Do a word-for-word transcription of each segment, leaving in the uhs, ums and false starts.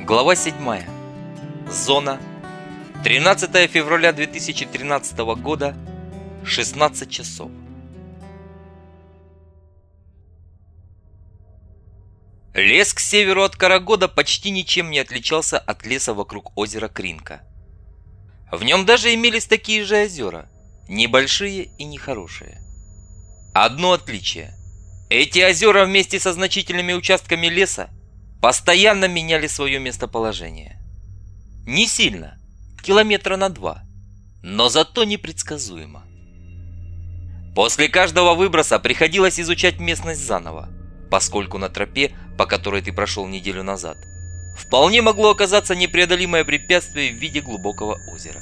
Глава седьмая. Зона. тринадцатое февраля две тысячи тринадцатого года. шестнадцать часов. Лес к северу от Карагода почти ничем не отличался от леса вокруг озера Кринка. В нем даже имелись такие же озера, небольшие и нехорошие. Одно отличие. Эти озера вместе со значительными участками леса постоянно меняли свое местоположение. Не сильно, километра на два, но зато непредсказуемо. После каждого выброса приходилось изучать местность заново, поскольку на тропе, по которой ты прошел неделю назад, вполне могло оказаться непреодолимое препятствие в виде глубокого озера.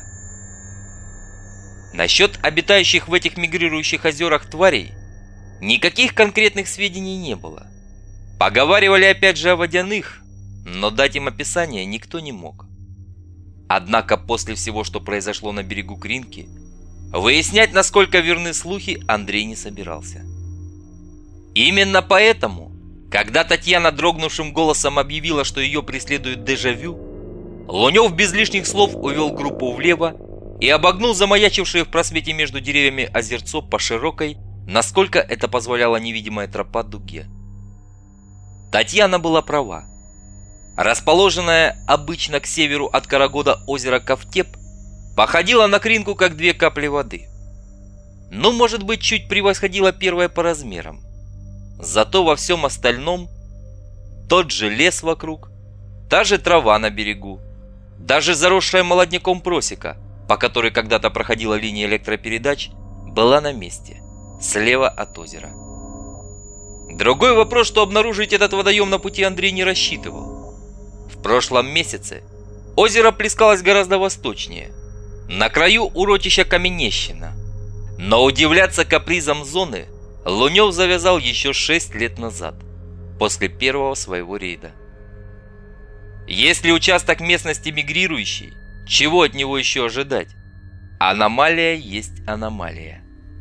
Насчет обитающих в этих мигрирующих озерах тварей никаких конкретных сведений не было. Поговаривали опять же о водяных, но дать им описание никто не мог. Однако после всего, что произошло на берегу Кринки, выяснять, насколько верны слухи, Андрей не собирался. Именно поэтому, когда Татьяна дрогнувшим голосом объявила, что ее преследует дежавю, Лунев без лишних слов увел группу влево и обогнул замаячившее в просвете между деревьями озерцо по широкой, насколько это позволяла невидимая тропа, дуге. Татьяна была права. Расположенное обычно к северу от Карагода озеро Ковтеп походило на Кринку как две капли воды. Ну, может быть, чуть превосходило первое по размерам. Зато во всем остальном тот же лес вокруг, та же трава на берегу, даже заросшая молодняком просека, по которой когда-то проходила линия электропередач, была на месте, слева от озера. Другой вопрос, что обнаружить этот водоем на пути Андрей не рассчитывал. В прошлом месяце озеро плескалось гораздо восточнее, на краю урочища Каменещина. Но удивляться капризам зоны Лунев завязал еще шесть лет назад, после первого своего рейда. Если участок местности мигрирующий, чего от него еще ожидать? Аномалия есть аномалия.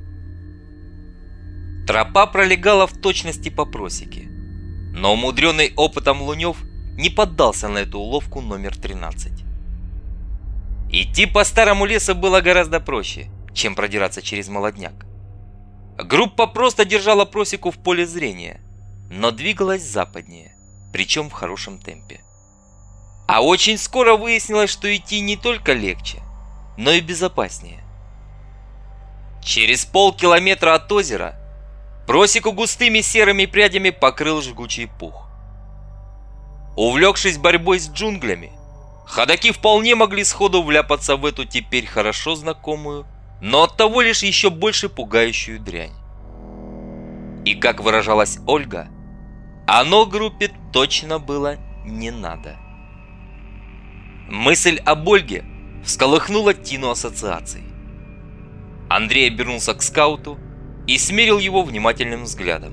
Тропа пролегала в точности по просеке, но умудренный опытом Лунев не поддался на эту уловку номер тринадцать. Идти по старому лесу было гораздо проще, чем продираться через молодняк. Группа просто держала просеку в поле зрения, но двигалась западнее, причем в хорошем темпе. А очень скоро выяснилось, что идти не только легче, но и безопаснее. Через полкилометра от озера просеку густыми серыми прядями покрыл жгучий пух. Увлекшись борьбой с джунглями, ходаки вполне могли сходу вляпаться в эту теперь хорошо знакомую, но оттого лишь еще больше пугающую дрянь. И, как выражалась Ольга, оно группе точно было не надо. Мысль об Ольге всколыхнула тину ассоциаций. Андрей обернулся к скауту и смерил его внимательным взглядом.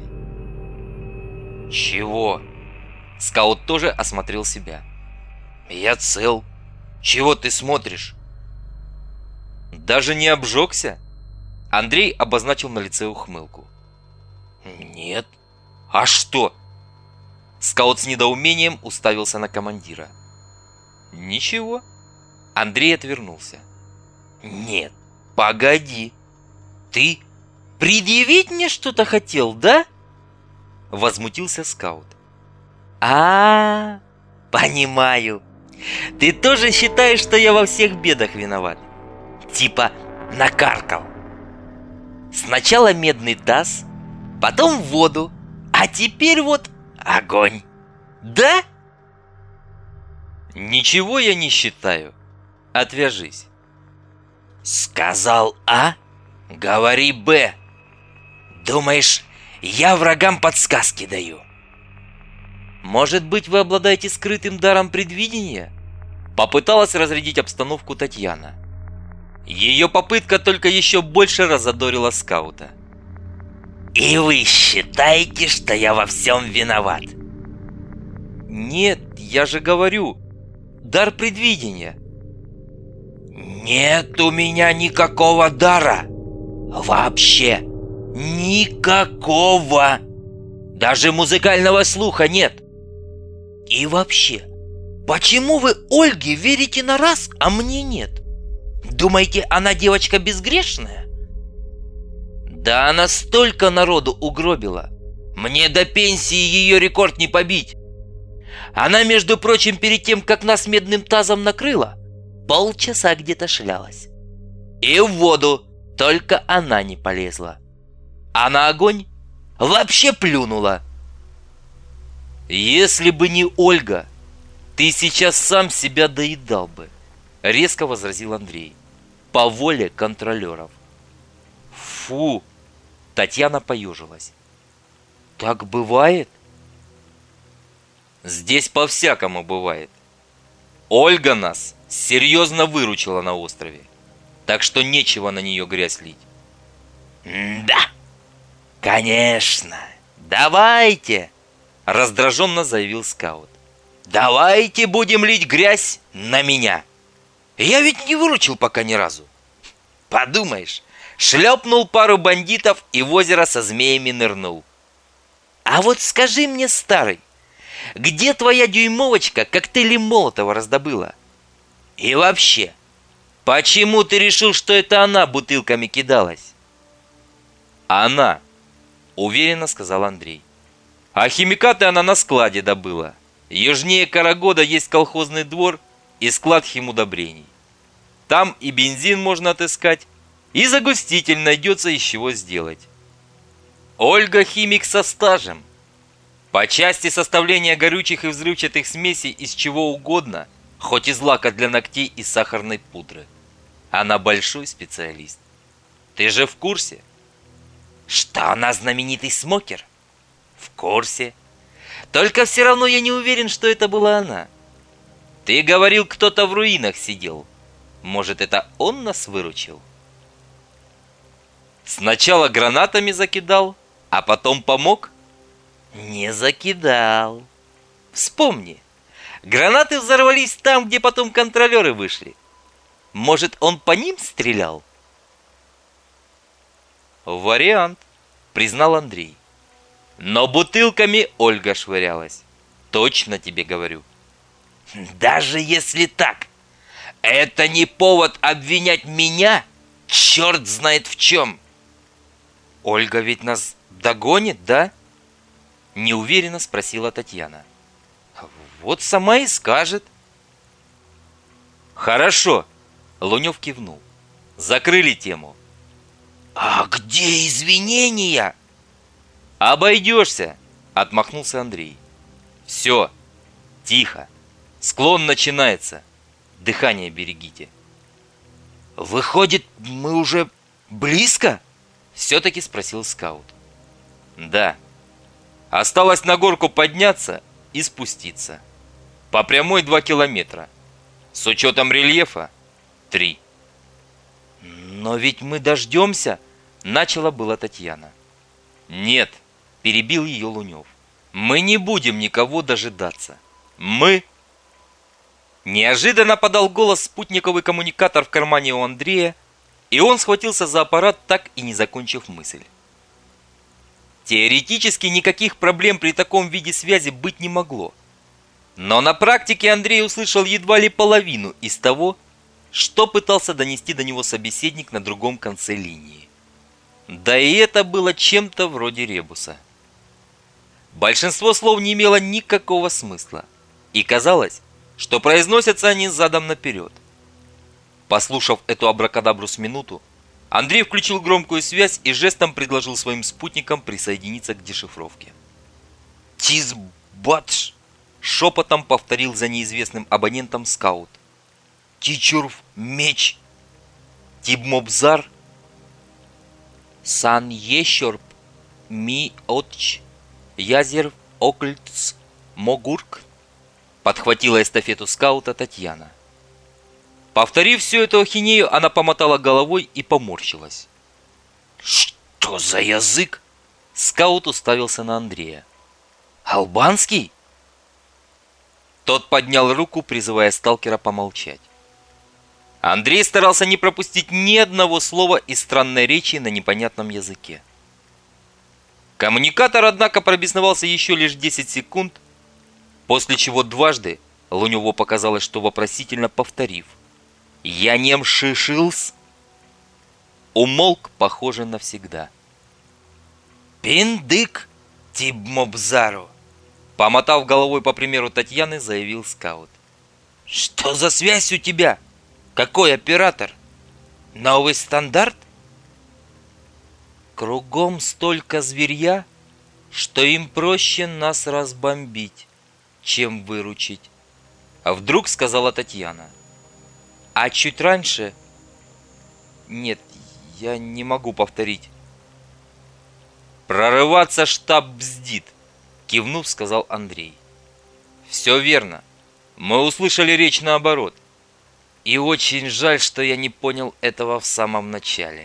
«Чего?» Скаут тоже осмотрел себя. «Я цел. Чего ты смотришь?» «Даже не обжегся?» Андрей обозначил на лице ухмылку. «Нет. А что?» Скаут с недоумением уставился на командира. «Ничего». Андрей отвернулся. «Нет, погоди. Ты предъявить мне что-то хотел, да?» Возмутился скаут. А, -а, -а понимаю. Ты тоже считаешь, что я во всех бедах виноват? Типа накаркал. Сначала медный таз, потом в воду, а теперь вот огонь. Да? Ничего я не считаю. Отвяжись. Сказал А, говори Б. Думаешь, я врагам подсказки даю? Может быть, вы обладаете скрытым даром предвидения? Попыталась разрядить обстановку Татьяна. Ее попытка только еще больше разодорила скаута. И вы считаете, что я во всем виноват? Нет, я же говорю, дар предвидения. Нет у меня никакого дара. Вообще никакого. Даже музыкального слуха нет. И вообще, Почему вы Ольге верите на раз, а мне нет? Думаете, она девочка безгрешная? Да она столько народу угробила. Мне до пенсии ее рекорд не побить. Она, между прочим, перед тем, как нас медным тазом накрыла, полчаса где-то шлялась. И в воду только она не полезла. А на огонь вообще плюнула. Если бы не Ольга, ты сейчас сам себя доедал бы, резко возразил Андрей. По воле контролеров. Фу! Татьяна поежилась. Так бывает? Здесь по-всякому бывает. Ольга нас серьезно выручила на острове. Так что нечего на нее грязь лить. Да, конечно. Давайте, раздраженно заявил скаут. Давайте будем лить грязь на меня. Я ведь не выручил пока ни разу. Подумаешь, шлепнул пару бандитов и в озеро со змеями нырнул. А вот скажи мне, старый, где твоя дюймовочка коктейли Молотова раздобыла? И вообще, почему ты решил, что это она бутылками кидалась? Она, уверенно сказал Андрей. А химикаты она на складе добыла. Южнее Карагода есть колхозный двор и склад химудобрений. Там и бензин можно отыскать, и загуститель найдется из чего сделать. Ольга химик со стажем. По части составления горючих и взрывчатых смесей из чего угодно, хоть из лака для ногтей и сахарной пудры. Она большой специалист. Ты же в курсе? Что она знаменитый смокер? В курсе. Только все равно я не уверен, что это была она. Ты говорил, кто-то в руинах сидел. Может, это он нас выручил? Сначала гранатами закидал, а потом помог? Не закидал. Вспомни, гранаты взорвались там, где потом контролеры вышли. Может, он по ним стрелял? Вариант, признал Андрей. Но бутылками Ольга швырялась. Точно тебе говорю. Даже если так, это не повод обвинять меня, черт знает в чем. Ольга ведь нас догонит, да? Неуверенно спросила Татьяна. Вот сама и скажет. Хорошо, Лунев кивнул. Закрыли тему. А где извинения? Обойдешься, отмахнулся Андрей. Все, тихо. Склон начинается. Дыхание берегите. Выходит, мы уже близко? Все-таки спросил скаут. Да. Осталось на горку подняться и спуститься. По прямой два километра. С учетом рельефа три. Но ведь мы дождемся, начала была Татьяна. Нет, перебил ее Лунев. Мы не будем никого дожидаться. Мы... Неожиданно подал голос спутниковый коммуникатор в кармане у Андрея, и он схватился за аппарат, так и не закончив мысль. Теоретически никаких проблем при таком виде связи быть не могло. Но на практике Андрей услышал едва ли половину из того, что пытался донести до него собеседник на другом конце линии. Да и это было чем-то вроде ребуса. Большинство слов не имело никакого смысла, и казалось, что произносятся они задом наперед. Послушав эту абракадабру с минуту, Андрей включил громкую связь и жестом предложил своим спутникам присоединиться к дешифровке. «Тизбатш!» — шепотом повторил за неизвестным абонентом скаут. «Тичурв меч!» «Тибмобзар!» «Сан ещорп ми отч язерв окльц могурк!» — подхватила эстафету скаута Татьяна. Повторив всю эту ахинею, она помотала головой и поморщилась. «Что за язык?» Скаут уставился на Андрея. «Албанский?» Тот поднял руку, призывая сталкера помолчать. Андрей старался не пропустить ни одного слова из странной речи на непонятном языке. Коммуникатор, однако, пробесновался еще лишь десять секунд, после чего дважды Луневу показалось, что вопросительно повторив «Я не мшишилс», умолк, похоже, навсегда. «Пиндык, Тибмобзару!» Помотав головой по примеру Татьяны, заявил скаут. «Что за связь у тебя? Какой оператор? Новый стандарт?» «Кругом столько зверья, что им проще нас разбомбить, чем выручить», а вдруг сказала Татьяна. А чуть раньше... Нет, я не могу повторить. «Прорываться штаб бздит», кивнув, сказал Андрей. «Все верно. Мы услышали речь наоборот. И очень жаль, что я не понял этого в самом начале.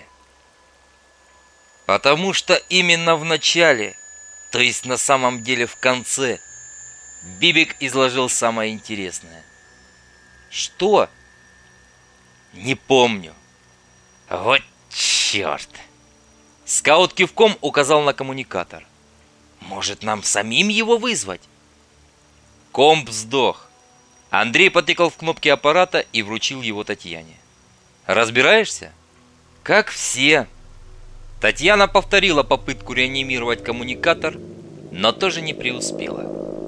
Потому что именно в начале, то есть на самом деле в конце, Бибик изложил самое интересное». «Что?» «Не помню». «Вот черт!» Скаут кивком указал на коммуникатор. «Может, нам самим его вызвать?» Комп сдох. Андрей потыкал в кнопки аппарата и вручил его Татьяне. «Разбираешься?» «Как все». Татьяна повторила попытку реанимировать коммуникатор, но тоже не преуспела.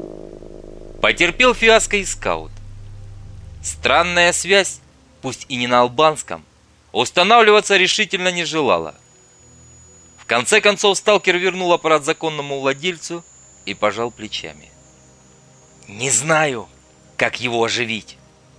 Потерпел фиаско и скаут. Странная связь, пусть и не на албанском, устанавливаться решительно не желала. В конце концов сталкер вернул аппарат законному владельцу и пожал плечами. «Не знаю, как его оживить.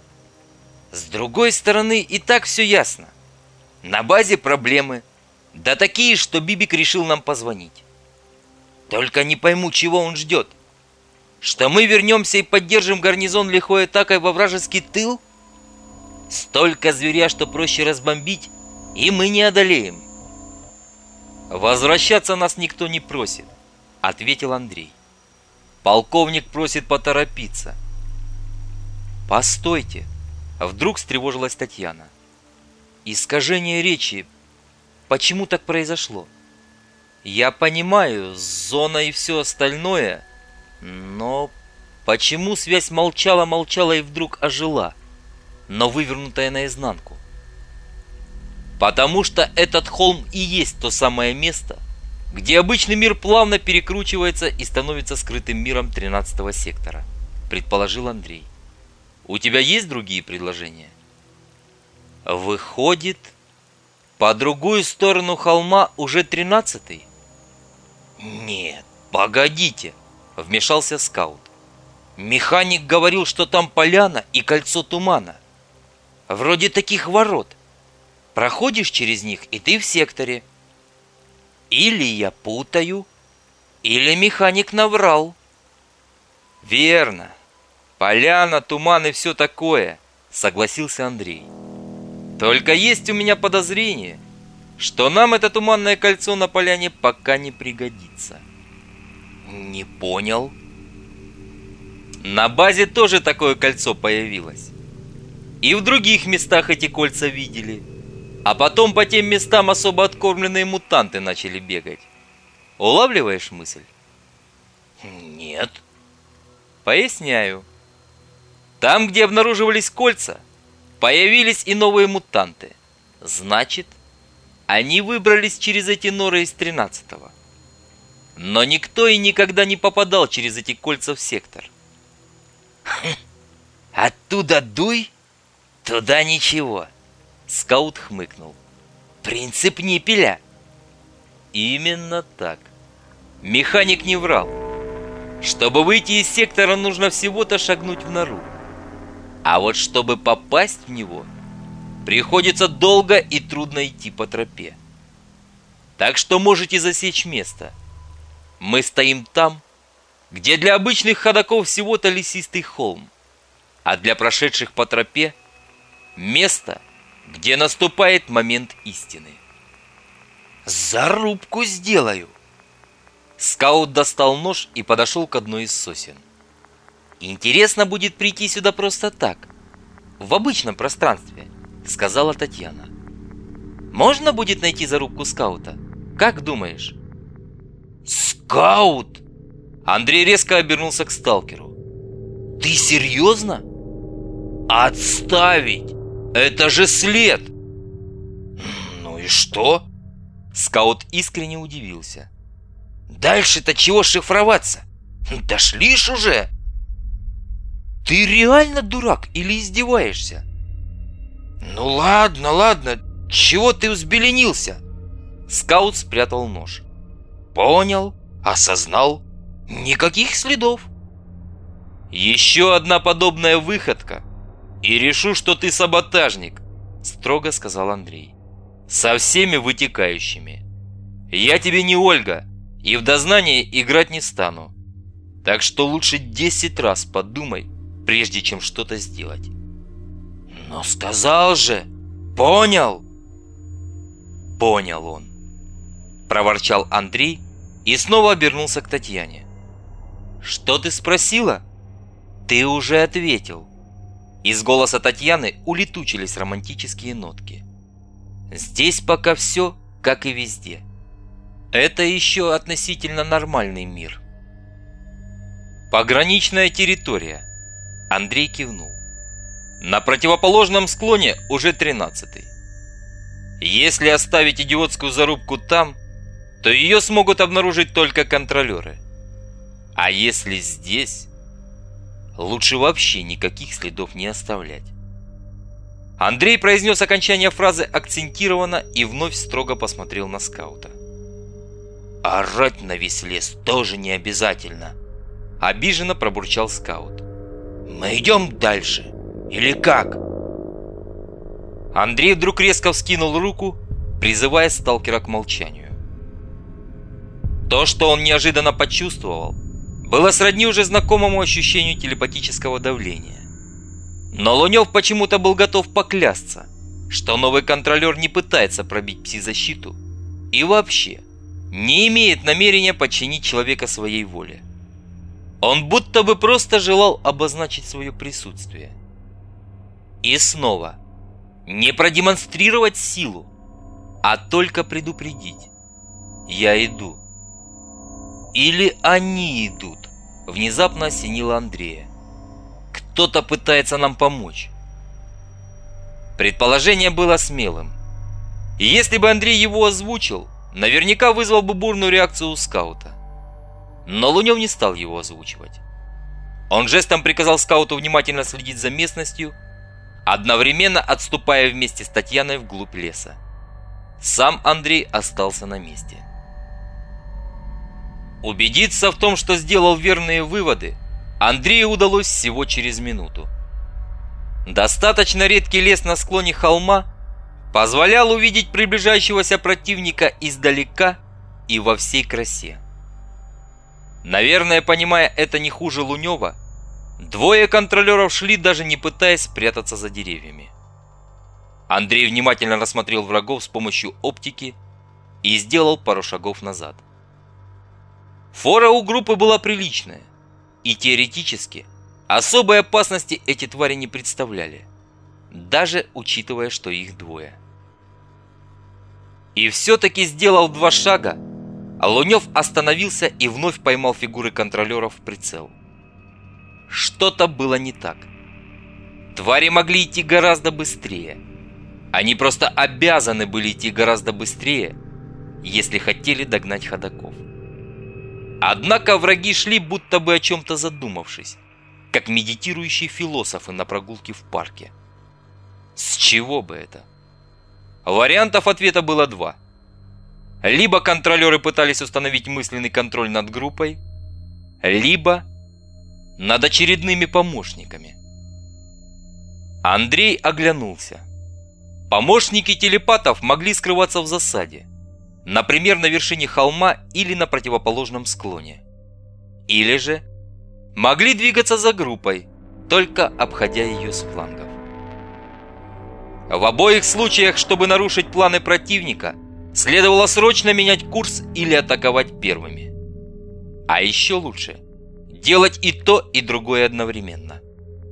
С другой стороны, и так все ясно. На базе проблемы, да такие, что Бибик решил нам позвонить. Только не пойму, чего он ждет. Что мы вернемся и поддержим гарнизон лихой атакой во вражеский тыл? Столько зверя, что проще разбомбить, и мы не одолеем». «Возвращаться нас никто не просит», — ответил Андрей. «Полковник просит поторопиться». «Постойте», — вдруг встревожилась Татьяна. «Искажение речи. Почему так произошло? Я понимаю, зона и все остальное, но почему связь молчала-молчала и вдруг ожила, но вывернутая наизнанку?» «Потому что этот холм и есть то самое место, где обычный мир плавно перекручивается и становится скрытым миром тринадцатого сектора», предположил Андрей. «У тебя есть другие предложения?» «Выходит, по другую сторону холма уже тринадцатый?» «Нет, погодите», вмешался скаут. «Механик говорил, что там поляна и кольцо тумана. Вроде таких ворот. Проходишь через них, и ты в секторе. Или я путаю, или механик наврал». «Верно. Поляна, туман и все такое», согласился Андрей. «Только есть у меня подозрение, что нам это туманное кольцо на поляне пока не пригодится». «Не понял». «На базе тоже такое кольцо появилось. И в других местах эти кольца видели. А потом по тем местам особо откормленные мутанты начали бегать. Улавливаешь мысль?» «Нет». «Поясняю. Там, где обнаруживались кольца, появились и новые мутанты. Значит, они выбрались через эти норы из тринадцатого. Но никто и никогда не попадал через эти кольца в сектор». Хм, «Оттуда дуй, туда ничего», скаут хмыкнул. «Принцип Ниппеля». Именно так. Механик не врал. Чтобы выйти из сектора, нужно всего-то шагнуть в нору. А вот чтобы попасть в него, приходится долго и трудно идти по тропе. Так что можете засечь место. Мы стоим там, где для обычных ходоков всего-то лесистый холм, а для прошедших по тропе место, где наступает момент истины. «Зарубку сделаю». Скаут достал нож и подошел к одной из сосен. «Интересно будет прийти сюда просто так, в обычном пространстве», сказала Татьяна. «Можно будет найти зарубку скаута? Как думаешь?» «Скаут!» Андрей резко обернулся к сталкеру. «Ты серьезно?» Отставить! Это же след! Ну и что? Скаут искренне удивился. Дальше-то чего шифроваться? Дошли ж уже! Ты реально дурак или издеваешься? Ну ладно, ладно, чего ты взбеленился? Скаут спрятал нож. Понял, осознал. Никаких следов. Еще одна подобная выходка, и решу, что ты саботажник, строго сказал Андрей. Со всеми вытекающими. Я тебе не Ольга, и в дознание играть не стану. Так что лучше десять раз подумай, прежде чем что-то сделать. Но сказал же, понял? Понял он, проворчал Андрей и снова обернулся к Татьяне. Что ты спросила? Ты уже ответил. Из голоса Татьяны улетучились романтические нотки. Здесь пока все, как и везде. Это еще относительно нормальный мир. Пограничная территория. Андрей кивнул. На противоположном склоне уже тринадцатый. Если оставить идиотскую зарубку там, то ее смогут обнаружить только контролеры. А если здесь, лучше вообще никаких следов не оставлять. Андрей произнес окончание фразы акцентированно и вновь строго посмотрел на скаута. «Орать на весь лес тоже не обязательно», — обиженно пробурчал скаут. «Мы идем дальше, или как?» Андрей вдруг резко вскинул руку, призывая сталкера к молчанию. То, что он неожиданно почувствовал, было сродни уже знакомому ощущению телепатического давления. Но Лунев почему-то был готов поклясться, что новый контролер не пытается пробить пси-защиту и вообще не имеет намерения подчинить человека своей воле. Он будто бы просто желал обозначить свое присутствие. И снова, не продемонстрировать силу, а только предупредить: «Я иду». Или они идут, внезапно осенило Андрея. Кто-то пытается нам помочь. Предположение было смелым. И если бы Андрей его озвучил, наверняка вызвал бы бурную реакцию у скаута. Но Лунев не стал его озвучивать. Он жестом приказал скауту внимательно следить за местностью, одновременно отступая вместе с Татьяной вглубь леса. Сам Андрей остался на месте. Убедиться в том, что сделал верные выводы, Андрею удалось всего через минуту. Достаточно редкий лес на склоне холма позволял увидеть приближающегося противника издалека и во всей красе. Наверное, понимая это не хуже Лунева, двое контролеров шли, даже не пытаясь спрятаться за деревьями. Андрей внимательно рассмотрел врагов с помощью оптики и сделал пару шагов назад. Фора у группы была приличная, и теоретически особой опасности эти твари не представляли, даже учитывая, что их двое. И все-таки, сделав два шага, Лунев остановился и вновь поймал фигуры контролеров в прицел. Что-то было не так. Твари могли идти гораздо быстрее. Они просто обязаны были идти гораздо быстрее, если хотели догнать ходоков. Однако враги шли, будто бы о чем-то задумавшись, как медитирующие философы на прогулке в парке. С чего бы это? Вариантов ответа было два. Либо контролеры пытались установить мысленный контроль над группой, либо над очередными помощниками. Андрей оглянулся. Помощники телепатов могли скрываться в засаде, например, на вершине холма или на противоположном склоне. Или же могли двигаться за группой, только обходя ее с флангов. В обоих случаях, чтобы нарушить планы противника, следовало срочно менять курс или атаковать первыми. А еще лучше делать и то, и другое одновременно.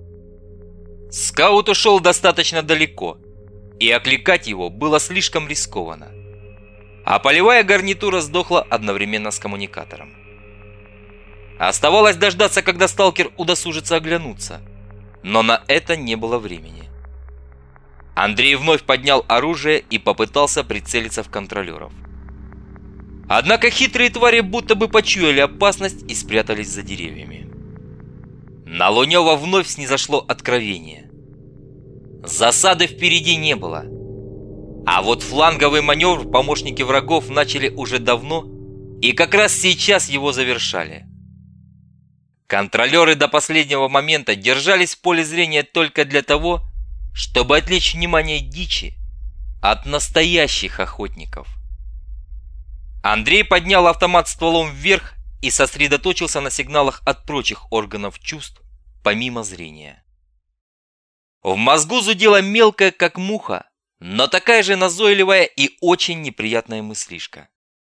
Скаут ушел достаточно далеко, и окликать его было слишком рискованно. А полевая гарнитура сдохла одновременно с коммуникатором. Оставалось дождаться, когда сталкер удосужится оглянуться, но на это не было времени. Андрей вновь поднял оружие и попытался прицелиться в контролеров. Однако хитрые твари будто бы почуяли опасность и спрятались за деревьями. На Лунёва вновь снизошло откровение. Засады впереди не было. А вот фланговый маневр помощники врагов начали уже давно, и как раз сейчас его завершали. Контролеры до последнего момента держались в поле зрения только для того, чтобы отвлечь внимание дичи от настоящих охотников. Андрей поднял автомат стволом вверх и сосредоточился на сигналах от прочих органов чувств, помимо зрения. В мозгу зудела мелкая, как муха, но такая же назойливая и очень неприятная мыслишка.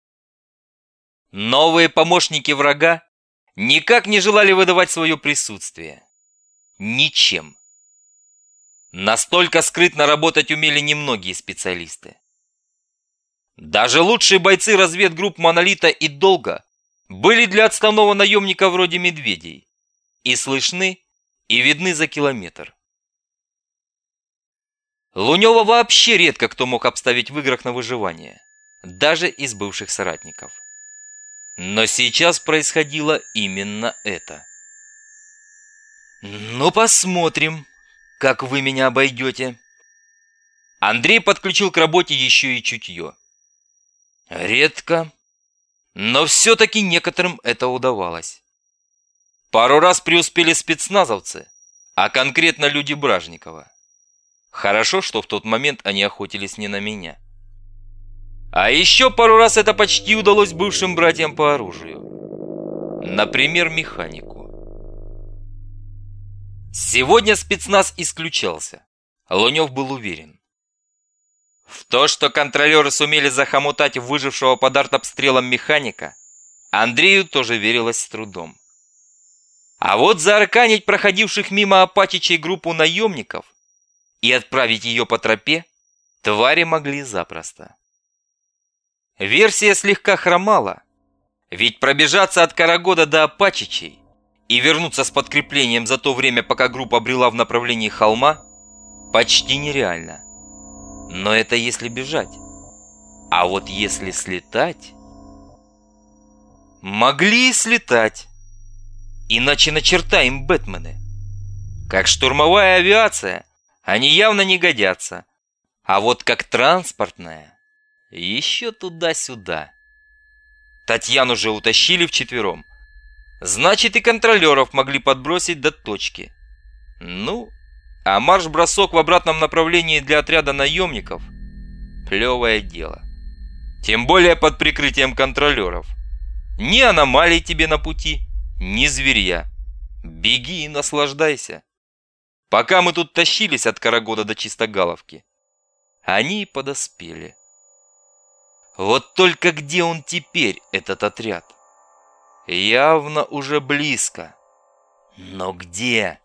Новые помощники врага никак не желали выдавать свое присутствие. Ничем. Настолько скрытно работать умели немногие специалисты. Даже лучшие бойцы разведгрупп «Монолита» и «Долга» были для отставного наемника вроде медведей и слышны, и видны за километр. Лунёва вообще редко кто мог обставить в играх на выживание, даже из бывших соратников. Но сейчас происходило именно это. «Ну, посмотрим, как вы меня обойдете». Андрей подключил к работе еще и чутье. Редко, но все-таки некоторым это удавалось. Пару раз преуспели спецназовцы, а конкретно люди Бражникова. Хорошо, что в тот момент они охотились не на меня. А еще пару раз это почти удалось бывшим братьям по оружию. Например, механику. Сегодня спецназ исключался. Лунёв был уверен. В то, что контролеры сумели захомутать выжившего под артобстрелом механика, Андрею тоже верилось с трудом. А вот заарканить проходивших мимо Апатичей группу наемников и отправить ее по тропе твари могли запросто. Версия слегка хромала, ведь пробежаться от Карагода до Апатичей и вернуться с подкреплением за то время, пока группа брела в направлении холма, почти нереально. Но это если бежать. А вот если слетать... Могли и слетать. Иначе на черта им бэтмены. Как штурмовая авиация они явно не годятся. А вот как транспортная еще туда-сюда. Татьяну же утащили вчетвером. Значит, и контролеров могли подбросить до точки. Ну... А марш-бросок в обратном направлении для отряда наемников – плевое дело. Тем более под прикрытием контролеров. Ни аномалий тебе на пути, ни зверья. Беги и наслаждайся. Пока мы тут тащились от Карагода до Чистогаловки, они и подоспели. Вот только где он теперь, этот отряд? Явно уже близко. Но где?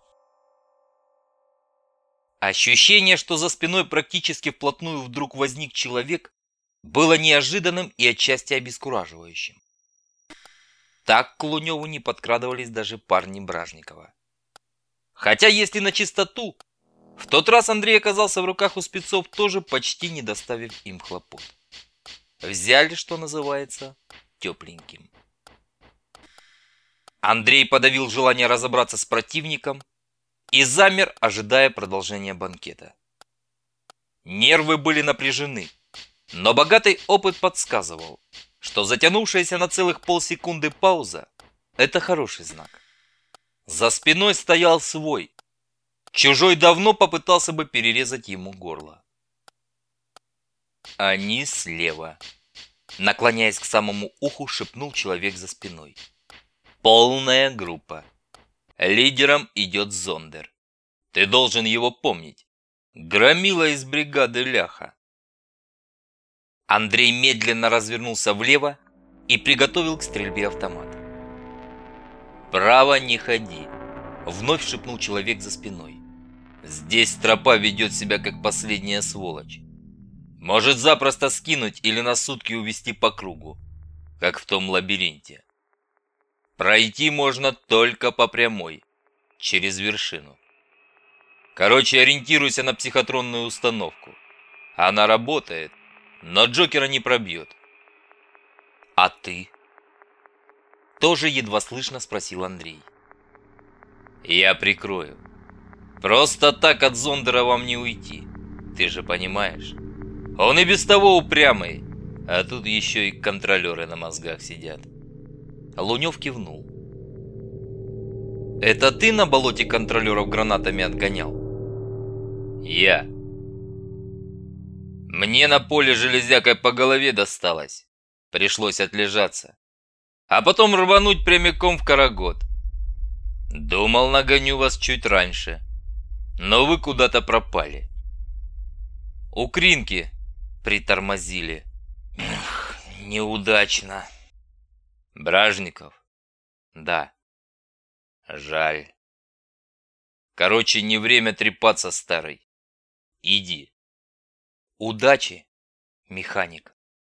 Ощущение, что за спиной практически вплотную вдруг возник человек, было неожиданным и отчасти обескураживающим. Так к Лунёву не подкрадывались даже парни Бражникова. Хотя, если на чистоту, в тот раз Андрей оказался в руках у спецов, тоже почти не доставив им хлопот. Взяли, что называется, тепленьким. Андрей подавил желание разобраться с противником и замер, ожидая продолжения банкета. Нервы были напряжены, но богатый опыт подсказывал, что затянувшаяся на целых полсекунды пауза – это хороший знак. За спиной стоял свой. Чужой давно попытался бы перерезать ему горло. Они слева. Наклоняясь к самому уху, шепнул человек за спиной. Полная группа. Лидером идет Зондер. Ты должен его помнить. Громила из бригады Ляха. Андрей медленно развернулся влево и приготовил к стрельбе автомат. «Право не ходи», — вновь шепнул человек за спиной. «Здесь тропа ведет себя как последняя сволочь. Может запросто скинуть или на сутки увести по кругу, как в том лабиринте. Пройти можно только по прямой, через вершину. Короче, ориентируйся на психотронную установку. Она работает, но Джокера не пробьет. А ты? Тоже едва слышно спросил Андрей. Я прикрою. Просто так от Зондера вам не уйти. Ты же понимаешь. Он и без того упрямый. А тут еще и контролеры на мозгах сидят. Лунев кивнул. Это ты на болоте контролеров гранатами отгонял? Я. Мне на поле железякой по голове досталось. Пришлось отлежаться. А потом рвануть прямиком в Карагод. Думал, нагоню вас чуть раньше. Но вы куда-то пропали. У Кринки притормозили. Эх, неудачно. Бражников? Да. Жаль. Короче, не время трепаться, старый. Иди. Удачи, механик.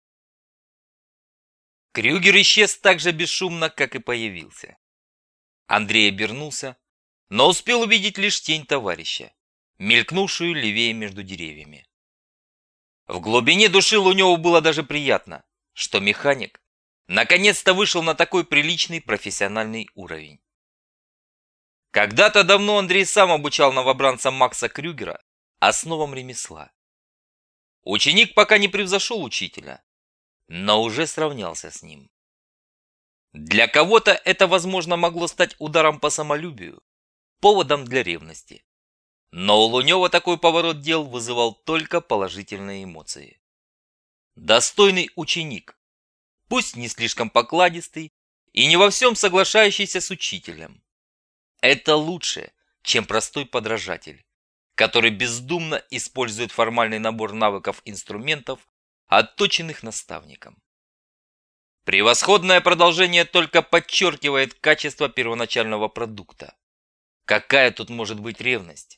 Крюгер исчез так же бесшумно, как и появился. Андрей обернулся, но успел увидеть лишь тень товарища, мелькнувшую левее между деревьями. В глубине души Луневу было даже приятно, что механик наконец-то вышел на такой приличный профессиональный уровень. Когда-то давно Андрей сам обучал новобранца Макса Крюгера основам ремесла. Ученик пока не превзошел учителя, но уже сравнялся с ним. Для кого-то это, возможно, могло стать ударом по самолюбию, поводом для ревности. Но у Лунева такой поворот дел вызывал только положительные эмоции. Достойный ученик, пусть не слишком покладистый и не во всем соглашающийся с учителем. Это лучше, чем простой подражатель, который бездумно использует формальный набор навыков-инструментов, отточенных наставником. Превосходное продолжение только подчеркивает качество первоначального продукта. Какая тут может быть ревность?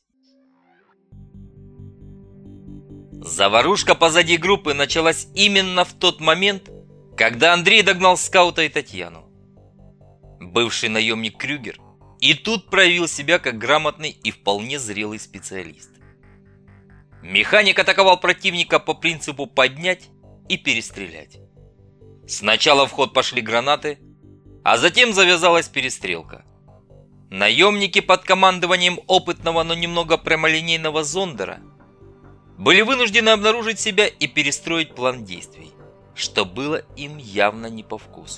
Заварушка позади группы началась именно в тот момент, когда Андрей догнал скаута и Татьяну. Бывший наемник Крюгер и тут проявил себя как грамотный и вполне зрелый специалист. Механик атаковал противника по принципу поднять и перестрелять. Сначала в ход пошли гранаты, а затем завязалась перестрелка. Наемники под командованием опытного, но немного прямолинейного Зондера были вынуждены обнаружить себя и перестроить план действий, что было им явно не по вкусу.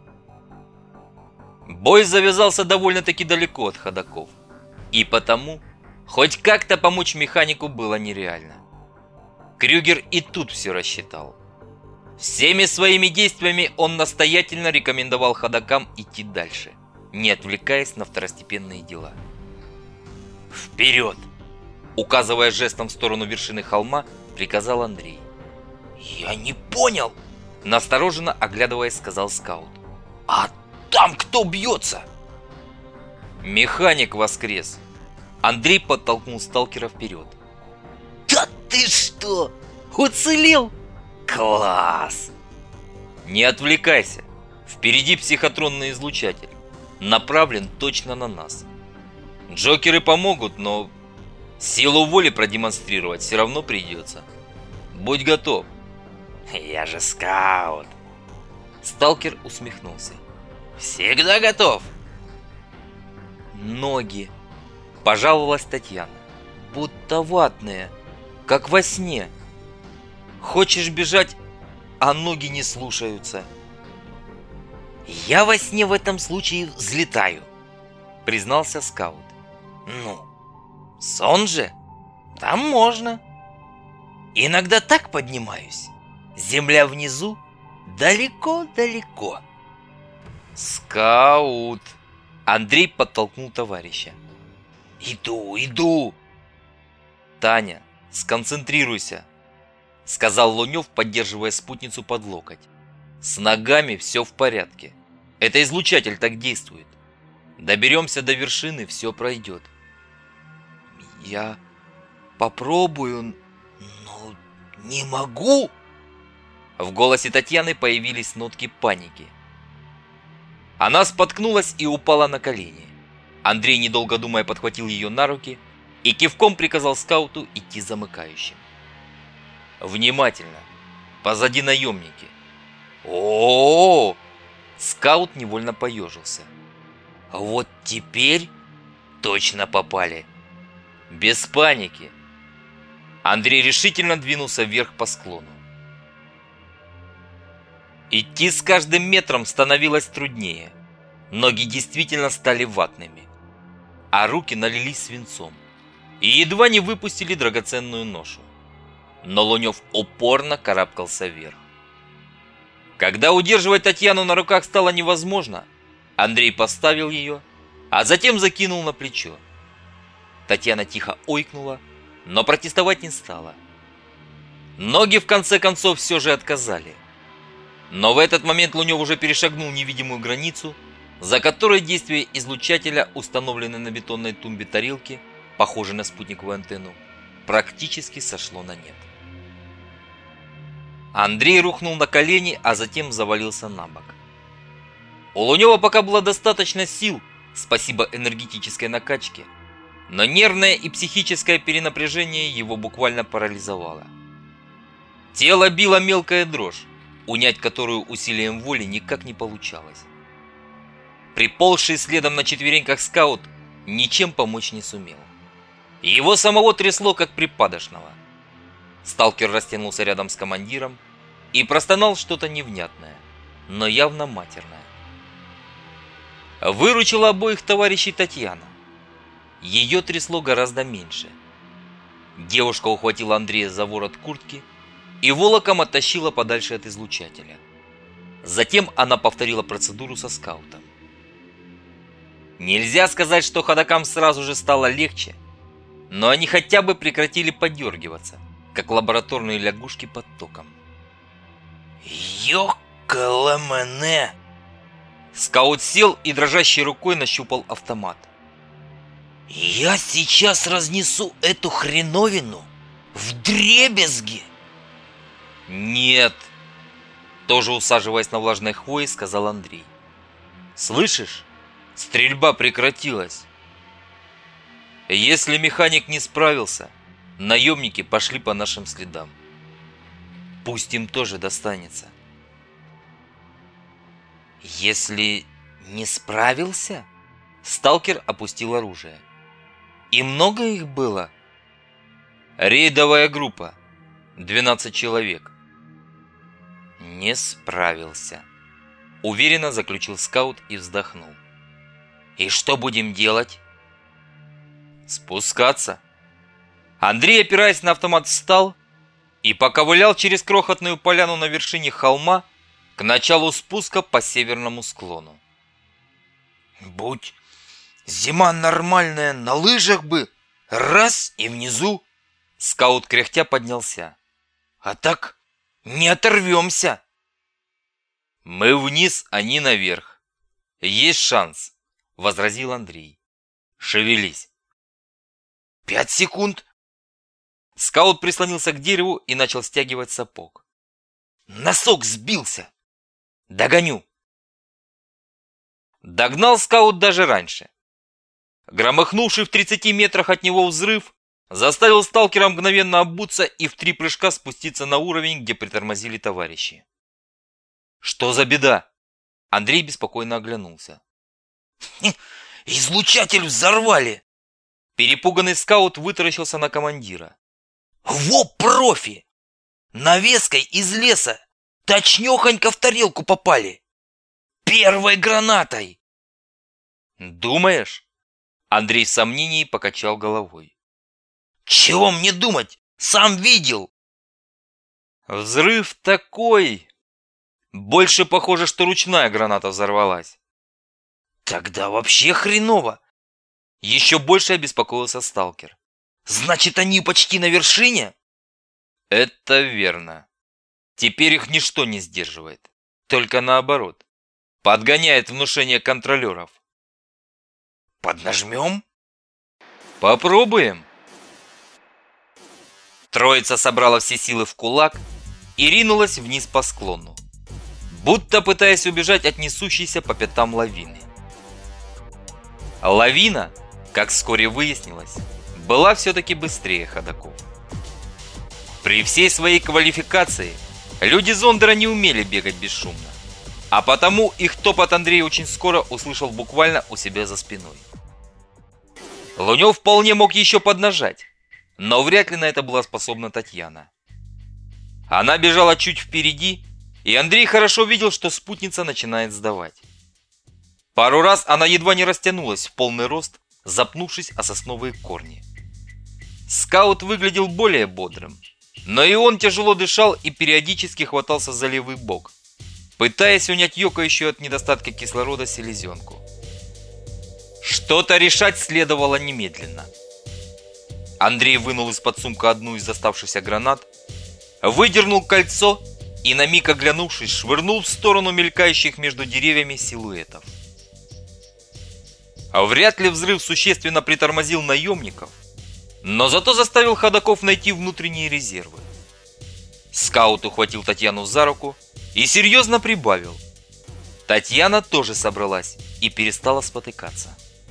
Бой завязался довольно-таки далеко от ходоков, и потому хоть как-то помочь механику было нереально. Крюгер и тут все рассчитал. Всеми своими действиями он настоятельно рекомендовал ходокам идти дальше, не отвлекаясь на второстепенные дела. «Вперед!» — указывая жестом в сторону вершины холма, приказал Андрей. «Я не понял!» — настороженно оглядываясь, сказал скаут. «А там кто бьется?» «Механик воскрес!» Андрей подтолкнул сталкера вперед. «Да ты что? Уцелел? Класс!» «Не отвлекайся! Впереди психотронный излучатель. Направлен точно на нас. Джокеры помогут, но силу воли продемонстрировать все равно придется. Будь готов!» «Я же скаут!» Сталкер усмехнулся. «Всегда готов!» «Ноги!» — пожаловалась Татьяна. «Будто ватные, как во сне. Хочешь бежать, а ноги не слушаются». «Я во сне в этом случае взлетаю», — признался скаут. «Ну, сон же? Там можно. Иногда так поднимаюсь. Земля внизу, далеко-далеко». «Скаут!» — Андрей подтолкнул товарища. «Иду, иду!» «Таня, сконцентрируйся!» — сказал Лунев, поддерживая спутницу под локоть. «С ногами все в порядке. Это излучатель так действует. Доберемся до вершины, все пройдет». «Я попробую, но не могу!» В голосе Татьяны появились нотки паники. Она споткнулась и упала на колени. Андрей, недолго думая, подхватил ее на руки, и кивком приказал скауту идти замыкающим. «Внимательно! Позади наемники!» О-о-о! Скаут невольно поежился. «Вот теперь точно попали!» «Без паники!» Андрей решительно двинулся вверх по склону. Идти с каждым метром становилось труднее. Ноги действительно стали ватными, а руки налились свинцом и едва не выпустили драгоценную ношу. Но Лунев упорно карабкался вверх. Когда удерживать Татьяну на руках стало невозможно, Андрей поставил ее, а затем закинул на плечо. Татьяна тихо ойкнула, но протестовать не стала. Ноги в конце концов все же отказали. Но в этот момент Лунев уже перешагнул невидимую границу, за которой действие излучателя, установленной на бетонной тумбе тарелки, похожей на спутниковую антенну, практически сошло на нет. Андрей рухнул на колени, а затем завалился на бок. У Лунева пока было достаточно сил, спасибо энергетической накачке, но нервное и психическое перенапряжение его буквально парализовало. Тело било мелкая дрожь, унять которую усилием воли никак не получалось. Приползший следом на четвереньках скаут ничем помочь не сумел. Его самого трясло, как припадочного. Сталкер растянулся рядом с командиром и простонал что-то невнятное, но явно матерное. Выручила обоих товарищей Татьяна. Ее трясло гораздо меньше. Девушка ухватила Андрея за ворот куртки и волоком оттащила подальше от излучателя. Затем она повторила процедуру со скаутом. Нельзя сказать, что ходокам сразу же стало легче, но они хотя бы прекратили подергиваться, как лабораторные лягушки под током. Ёкаламане! Скаут сел и дрожащей рукой нащупал автомат. Я сейчас разнесу эту хреновину вдребезги! Нет! Тоже усаживаясь на влажной хвое, сказал Андрей. Слышишь? Стрельба прекратилась. Если механик не справился, наемники пошли по нашим следам. Пусть им тоже достанется. Если не справился? Сталкер опустил оружие. И много их было? Рейдовая группа. двенадцать человек. Не справился. Уверенно заключил скаут и вздохнул. И что будем делать? Спускаться. Андрей, опираясь на автомат, встал и поковылял через крохотную поляну на вершине холма к началу спуска по северному склону. Будь зима нормальная, на лыжах бы раз и внизу. Скаут кряхтя поднялся. А так не оторвемся. Мы вниз, они наверх. Есть шанс, возразил Андрей. Шевелись. Пять секунд. Скаут прислонился к дереву и начал стягивать сапог. Носок сбился. Догоню. Догнал скаут даже раньше. Громыхнувший в тридцати метрах от него взрыв заставил сталкера мгновенно обуться и в три прыжка спуститься на уровень, где притормозили товарищи. Что за беда? Андрей беспокойно оглянулся. Излучатель взорвали. Перепуганный скаут вытаращился на командира. Во профи! Навеской из леса точнёхонько в тарелку попали. Первой гранатой. Думаешь? Андрей в сомнении покачал головой. Чего мне думать? Сам видел. Взрыв такой. Больше похоже, что ручная граната взорвалась. Тогда вообще хреново. Еще больше обеспокоился сталкер. Значит, они почти на вершине? Это верно. Теперь их ничто не сдерживает. Только наоборот. Подгоняет внушение контролеров. Поднажмем? Попробуем. Троица собрала все силы в кулак и ринулась вниз по склону, будто пытаясь убежать от несущейся по пятам лавины. Лавина, как вскоре выяснилось, была все-таки быстрее ходоков. При всей своей квалификации люди Зондера не умели бегать бесшумно, а потому их топот Андрей очень скоро услышал буквально у себя за спиной. Лунев вполне мог еще поднажать, но вряд ли на это была способна Татьяна. Она бежала чуть впереди, и Андрей хорошо видел, что спутница начинает сдавать. Пару раз она едва не растянулась в полный рост, запнувшись о сосновые корни. Скаут выглядел более бодрым, но и он тяжело дышал и периодически хватался за левый бок, пытаясь унять ёкающую от недостатка кислорода селезенку. Что-то решать следовало немедленно. Андрей вынул из-под сумка одну из оставшихся гранат, выдернул кольцо и, на миг оглянувшись, швырнул в сторону мелькающих между деревьями силуэтов. Вряд ли взрыв существенно притормозил наемников, но зато заставил ходоков найти внутренние резервы. Скаут ухватил Татьяну за руку и серьезно прибавил. Татьяна тоже собралась и перестала спотыкаться.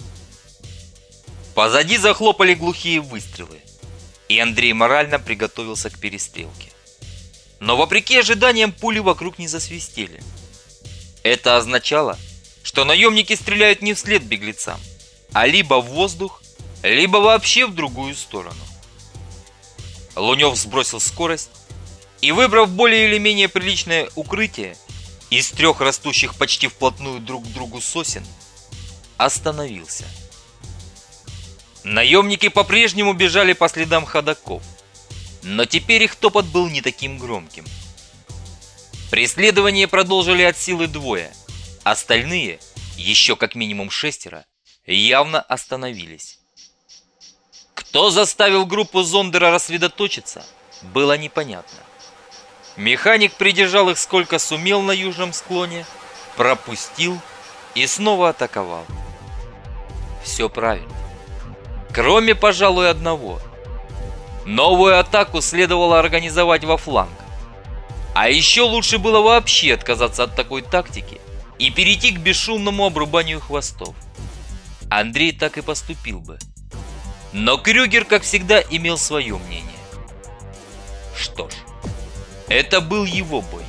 Позади захлопали глухие выстрелы, и Андрей морально приготовился к перестрелке. Но вопреки ожиданиям пули вокруг не засвистели. Это означало, что наемники стреляют не вслед беглецам, а либо в воздух, либо вообще в другую сторону. Лунев сбросил скорость и, выбрав более или менее приличное укрытие из трех растущих почти вплотную друг к другу сосен, остановился. Наемники по-прежнему бежали по следам ходоков, но теперь их топот был не таким громким. Преследование продолжили от силы двое, остальные, еще как минимум шестеро, явно остановились. Кто заставил группу Зондера рассредоточиться, было непонятно. Механик придержал их сколько сумел на южном склоне, пропустил и снова атаковал. Все правильно. Кроме, пожалуй, одного. Новую атаку следовало организовать во фланг. А еще лучше было вообще отказаться от такой тактики и перейти к бесшумному обрубанию хвостов. Андрей так и поступил бы. Но Крюгер, как всегда, имел свое мнение. Что ж, это был его бой.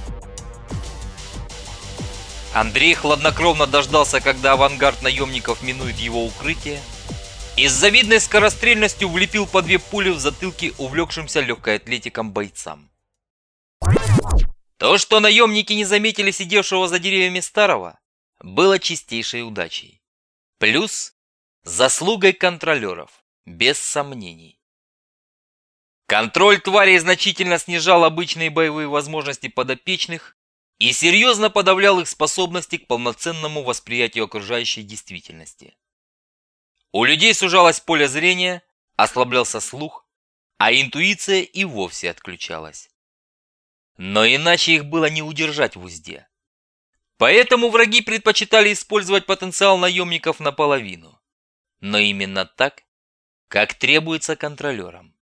Андрей хладнокровно дождался, когда авангард наемников минует его укрытие, и с завидной скорострельностью влепил по две пули в затылки увлекшимся легкой атлетиком бойцам. То, что наемники не заметили сидевшего за деревьями старого, было чистейшей удачей. Плюс заслугой контролеров, без сомнений. Контроль тварей значительно снижал обычные боевые возможности подопечных и серьезно подавлял их способности к полноценному восприятию окружающей действительности. У людей сужалось поле зрения, ослаблялся слух, а интуиция и вовсе отключалась. Но иначе их было не удержать в узде. Поэтому враги предпочитали использовать потенциал наемников наполовину. Но именно так, как требуется контролерам.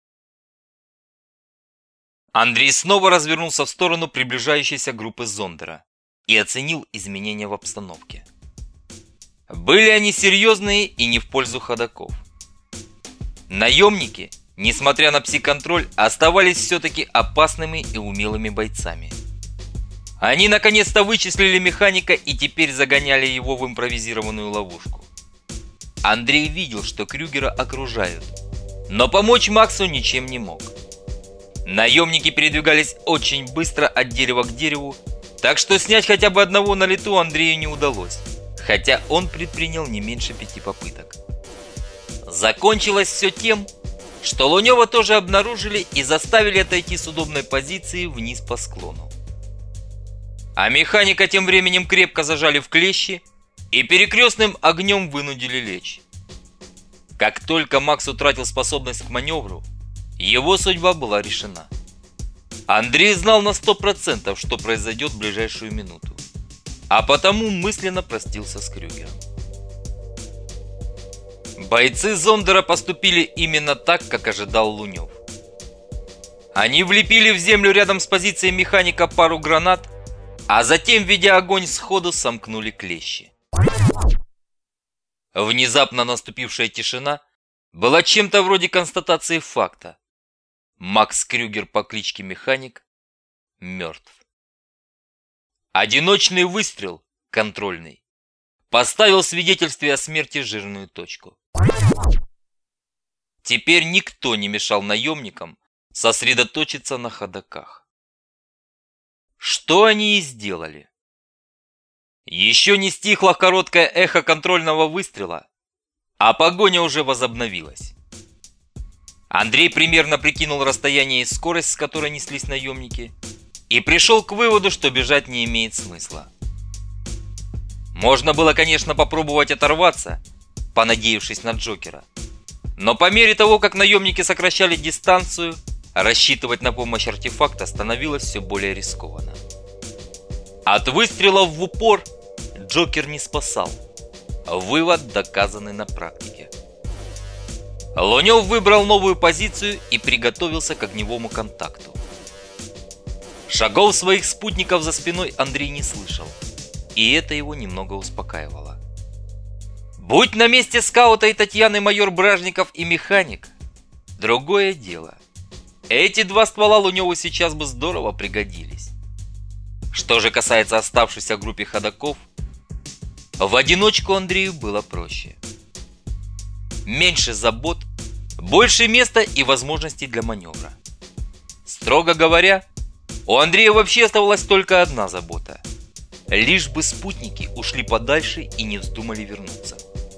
Андрей снова развернулся в сторону приближающейся группы Зондера и оценил изменения в обстановке. Были они серьезные и не в пользу ходоков. Наемники, несмотря на пси-контроль, оставались все-таки опасными и умелыми бойцами. Они наконец-то вычислили механика и теперь загоняли его в импровизированную ловушку. Андрей видел, что Крюгера окружают, но помочь Максу ничем не мог. Наемники передвигались очень быстро от дерева к дереву, так что снять хотя бы одного на лету Андрею не удалось, хотя он предпринял не меньше пяти попыток. Закончилось все тем, что Лунева тоже обнаружили и заставили отойти с удобной позиции вниз по склону. А механика тем временем крепко зажали в клещи и перекрестным огнем вынудили лечь. Как только Макс утратил способность к маневру, его судьба была решена. Андрей знал на сто процентов, что произойдет в ближайшую минуту, а потому мысленно простился с Крюгером. Бойцы Зондера поступили именно так, как ожидал Лунев. Они влепили в землю рядом с позицией механика пару гранат, а затем, ведя огонь сходу, сомкнули клещи. Внезапно наступившая тишина была чем-то вроде констатации факта. Макс Крюгер по кличке Механик мертв. Одиночный выстрел, контрольный, поставил в свидетельстве о смерти жирную точку. Теперь никто не мешал наемникам сосредоточиться на ходоках. Что они и сделали. Еще не стихло короткое эхо контрольного выстрела, а погоня уже возобновилась. Андрей примерно прикинул расстояние и скорость, с которой неслись наемники, и пришел к выводу, что бежать не имеет смысла. Можно было, конечно, попробовать оторваться, понадеявшись на Джокера, но по мере того, как наемники сокращали дистанцию, рассчитывать на помощь артефакта становилось все более рискованно. От выстрелов в упор Джокер не спасал. Вывод доказанный на практике. Лунев выбрал новую позицию и приготовился к огневому контакту. Шагов своих спутников за спиной Андрей не слышал, и это его немного успокаивало. Будь на месте скаута и Татьяны майор Бражников и Механик, другое дело. Эти два ствола Луневу сейчас бы здорово пригодились. Что же касается оставшейся в группе ходоков, в одиночку Андрею было проще. Меньше забот, больше места и возможностей для маневра. Строго говоря, у Андрея вообще оставалась только одна забота. Лишь бы спутники ушли подальше и не вздумали вернуться.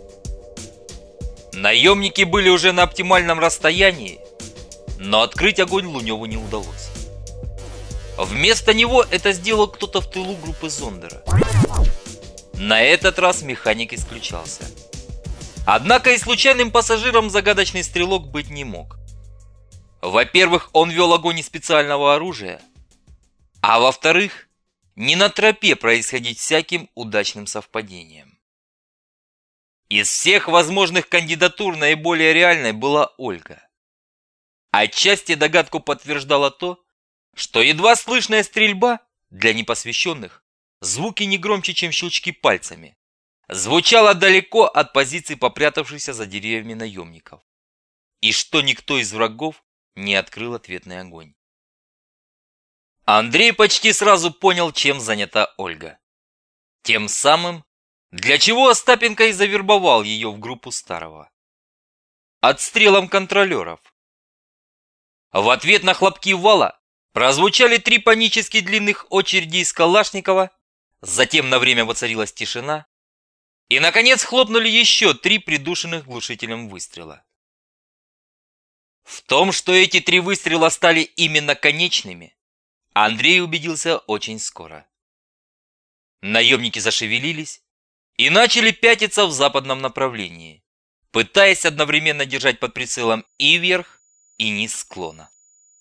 Наемники были уже на оптимальном расстоянии, но открыть огонь Луневу не удалось. Вместо него это сделал кто-то в тылу группы Зондера. На этот раз Механик исключался. Однако и случайным пассажиром загадочный стрелок быть не мог. Во-первых, он вел огонь из специального оружия, а во-вторых, не на тропе происходить всяким удачным совпадением. Из всех возможных кандидатур наиболее реальной была Ольга. Отчасти догадку подтверждало то, что едва слышная стрельба для непосвященных, звуки не громче, чем щелчки пальцами, звучала далеко от позиций попрятавшихся за деревьями наемников, и что никто из врагов не открыл ответный огонь. Андрей почти сразу понял, чем занята Ольга. Тем самым, для чего Остапенко и завербовал ее в группу Старого. Отстрелом контролеров. В ответ на хлопки вала прозвучали три панически длинных очереди из Калашникова, затем на время воцарилась тишина, и, наконец, хлопнули еще три придушенных глушителем выстрела. В том, что эти три выстрела стали именно конечными, Андрей убедился очень скоро. Наемники зашевелились и начали пятиться в западном направлении, пытаясь одновременно держать под прицелом и верх, и низ склона.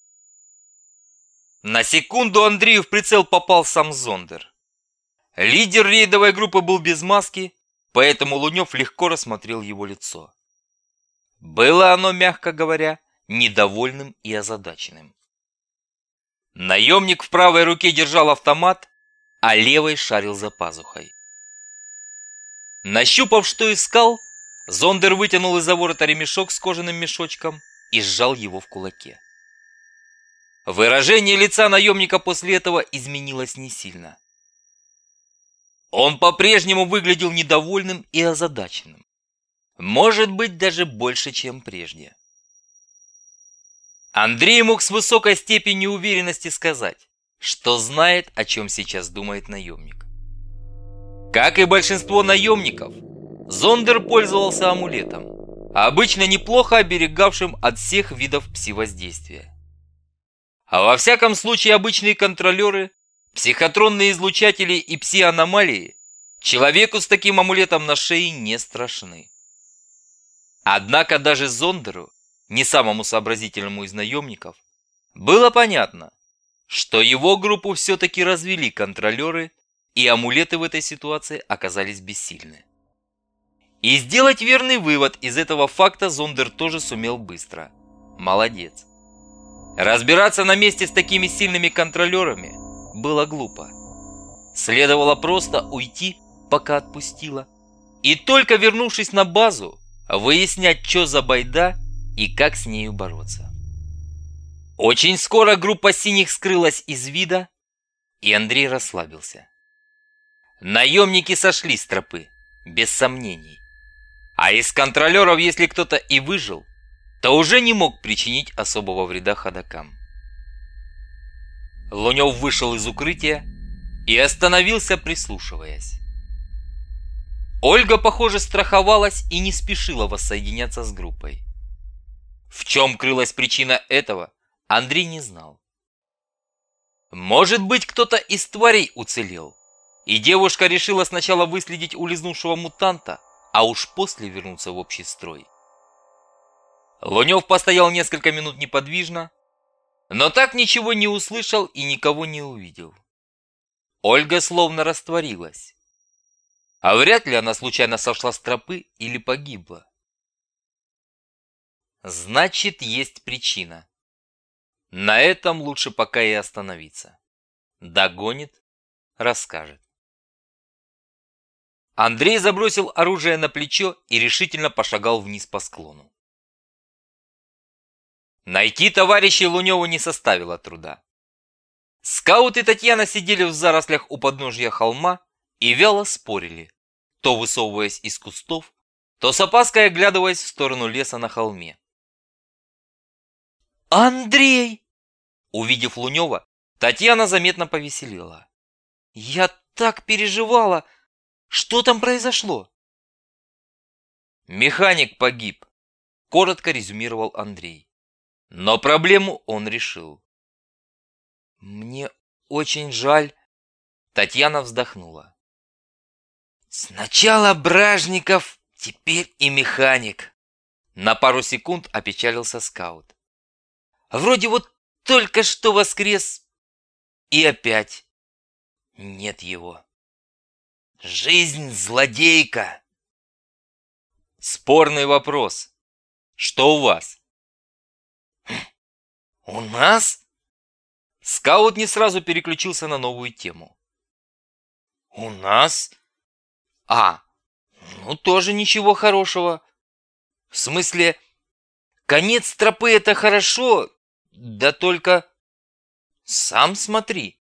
На секунду Андрею в прицел попал сам Зондер. Лидер рейдовой группы был без маски, поэтому Лунев легко рассмотрел его лицо. Было оно, мягко говоря, недовольным и озадаченным. Наемник в правой руке держал автомат, а левой шарил за пазухой. Нащупав, что искал, Зондер вытянул из-за ворота ремешок с кожаным мешочком и сжал его в кулаке. Выражение лица наемника после этого изменилось не сильно. Он по-прежнему выглядел недовольным и озадаченным. Может быть, даже больше, чем прежде. Андрей мог с высокой степенью уверенности сказать, что знает, о чем сейчас думает наемник. Как и большинство наемников, Зондер пользовался амулетом, обычно неплохо оберегавшим от всех видов пси-воздействия. А во всяком случае обычные контролеры, психотронные излучатели и пси-аномалии человеку с таким амулетом на шее не страшны. Однако даже Зондеру, не самому сообразительному из наемников, было понятно, что его группу все-таки развели контролеры, и амулеты в этой ситуации оказались бессильны. И сделать верный вывод из этого факта Зондер тоже сумел быстро. Молодец. Разбираться на месте с такими сильными контролерами было глупо. Следовало просто уйти, пока отпустило, и только вернувшись на базу, выяснять, что за байда и как с нею бороться. Очень скоро группа синих скрылась из вида, и Андрей расслабился. Наемники сошли с тропы, без сомнений. А из контролеров, если кто-то и выжил, то уже не мог причинить особого вреда ходокам. Лунев вышел из укрытия и остановился, прислушиваясь. Ольга, похоже, страховалась и не спешила воссоединяться с группой. В чем крылась причина этого, Андрей не знал. Может быть, кто-то из тварей уцелел, и девушка решила сначала выследить улизнувшего мутанта, а уж после вернуться в общий строй. Лунев постоял несколько минут неподвижно, но так ничего не услышал и никого не увидел. Ольга словно растворилась. А вряд ли она случайно сошла с тропы или погибла. Значит, есть причина. На этом лучше пока и остановиться. Догонит, расскажет. Андрей забросил оружие на плечо и решительно пошагал вниз по склону. Найти товарищей Луневу не составило труда. Скаут и Татьяна сидели в зарослях у подножья холма и вяло спорили, то высовываясь из кустов, то с опаской оглядываясь в сторону леса на холме. «Андрей!» Увидев Лунева, Татьяна заметно повеселела. «Я так переживала! Что там произошло?» «Механик погиб», — коротко резюмировал Андрей. Но проблему он решил. «Мне очень жаль», — Татьяна вздохнула. «Сначала Бражников, теперь и механик», — на пару секунд опечалился скаут. «Вроде вот только что воскрес, и опять нет его. Жизнь злодейка». «Спорный вопрос. Что у вас?» «У нас?» Скаут не сразу переключился на новую тему. «У нас? А, ну тоже ничего хорошего. В смысле, конец тропы — это хорошо, да только сам смотри».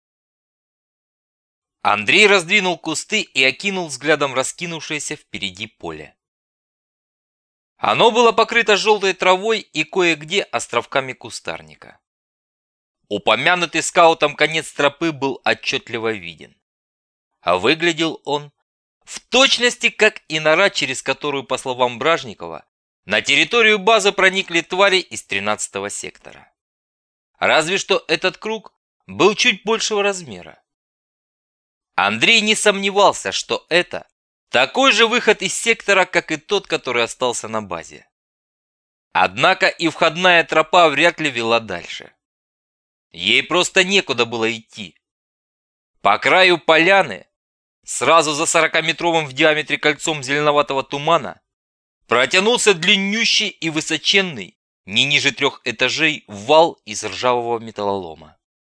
Андрей раздвинул кусты и окинул взглядом раскинувшееся впереди поле. Оно было покрыто желтой травой и кое-где островками кустарника. Упомянутый скаутом конец тропы был отчетливо виден. А выглядел он в точности как и нора, через которую, по словам Бражникова, на территорию базы проникли твари из тринадцатого сектора. Разве что этот круг был чуть большего размера. Андрей не сомневался, что это такой же выход из сектора, как и тот, который остался на базе. Однако и входная тропа вряд ли вела дальше. Ей просто некуда было идти. По краю поляны, сразу за сорокаметровым в диаметре кольцом зеленоватого тумана, протянулся длиннющий и высоченный, не ниже трех этажей, вал из ржавого металлолома.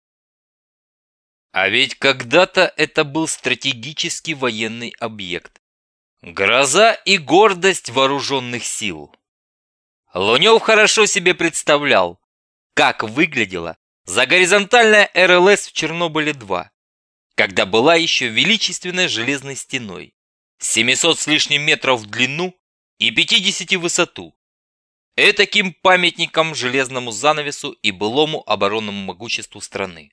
А ведь когда-то это был стратегический военный объект. Гроза и гордость вооруженных сил. Лунев хорошо себе представлял, как выглядела загоризонтальная эр эл эс в Чернобыле-два, когда была еще величественной железной стеной, семьсот с лишним метров в длину и пятьдесят в высоту, этаким памятником железному занавесу и былому оборонному могуществу страны.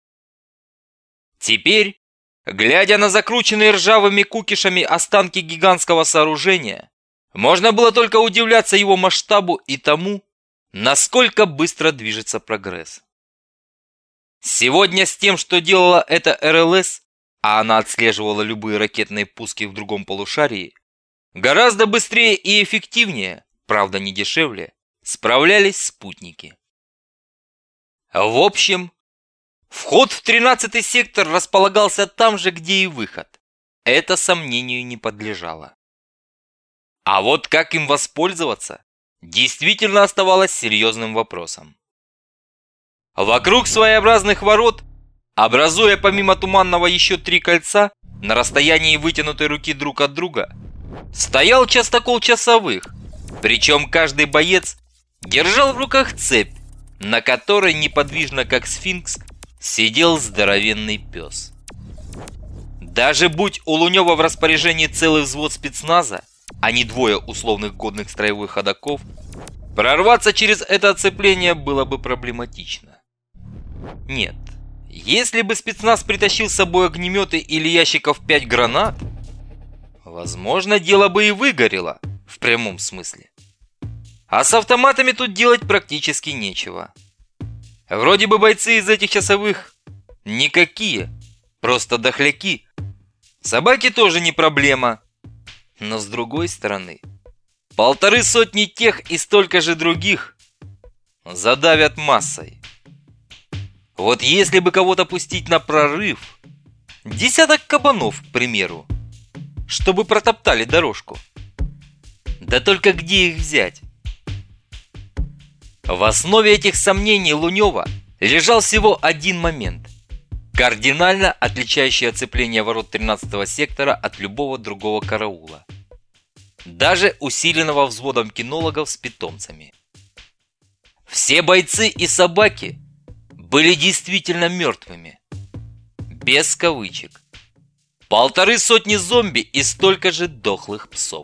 Теперь, глядя на закрученные ржавыми кукишами останки гигантского сооружения, можно было только удивляться его масштабу и тому, насколько быстро движется прогресс. Сегодня с тем, что делала эта эр эл эс, а она отслеживала любые ракетные пуски в другом полушарии, гораздо быстрее и эффективнее, правда не дешевле, справлялись спутники. В общем, вход в тринадцатый сектор располагался там же, где и выход. Это сомнению не подлежало. А вот как им воспользоваться, действительно оставалось серьезным вопросом. Вокруг своеобразных ворот, образуя помимо туманного еще три кольца, на расстоянии вытянутой руки друг от друга, стоял частокол часовых, Причем каждый боец держал в руках цепь, на которой неподвижно как сфинкс сидел здоровенный пес. Даже будь у Лунёва в распоряжении целый взвод спецназа, а не двое условных годных строевых ходоков, прорваться через это оцепление было бы проблематично. Нет, если бы спецназ притащил с собой огнеметы или ящиков пять гранат, возможно, дело бы и выгорело, в прямом смысле. А с автоматами тут делать практически нечего. Вроде бы бойцы из этих часовых никакие, просто дохляки. Собаки тоже не проблема. Но с другой стороны, полторы сотни тех и столько же других задавят массой. Вот если бы кого-то пустить на прорыв, десяток кабанов, к примеру, чтобы протоптали дорожку. Да только где их взять? В основе этих сомнений Лунёва лежал всего один момент, кардинально отличающий оцепление ворот тринадцатого сектора от любого другого караула, даже усиленного взводом кинологов с питомцами. Все бойцы и собаки были действительно мертвыми, без кавычек. Полторы сотни зомби и столько же дохлых псов.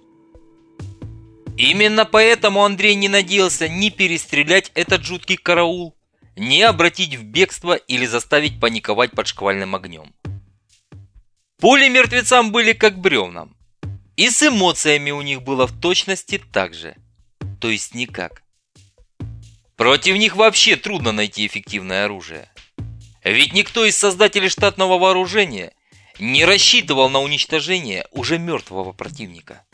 Именно поэтому Андрей не надеялся ни перестрелять этот жуткий караул, ни обратить в бегство или заставить паниковать под шквальным огнем. Пули мертвецам были как бревнам, и с эмоциями у них было в точности так же, то есть никак. Против них вообще трудно найти эффективное оружие, ведь никто из создателей штатного вооружения не рассчитывал на уничтожение уже мертвого противника.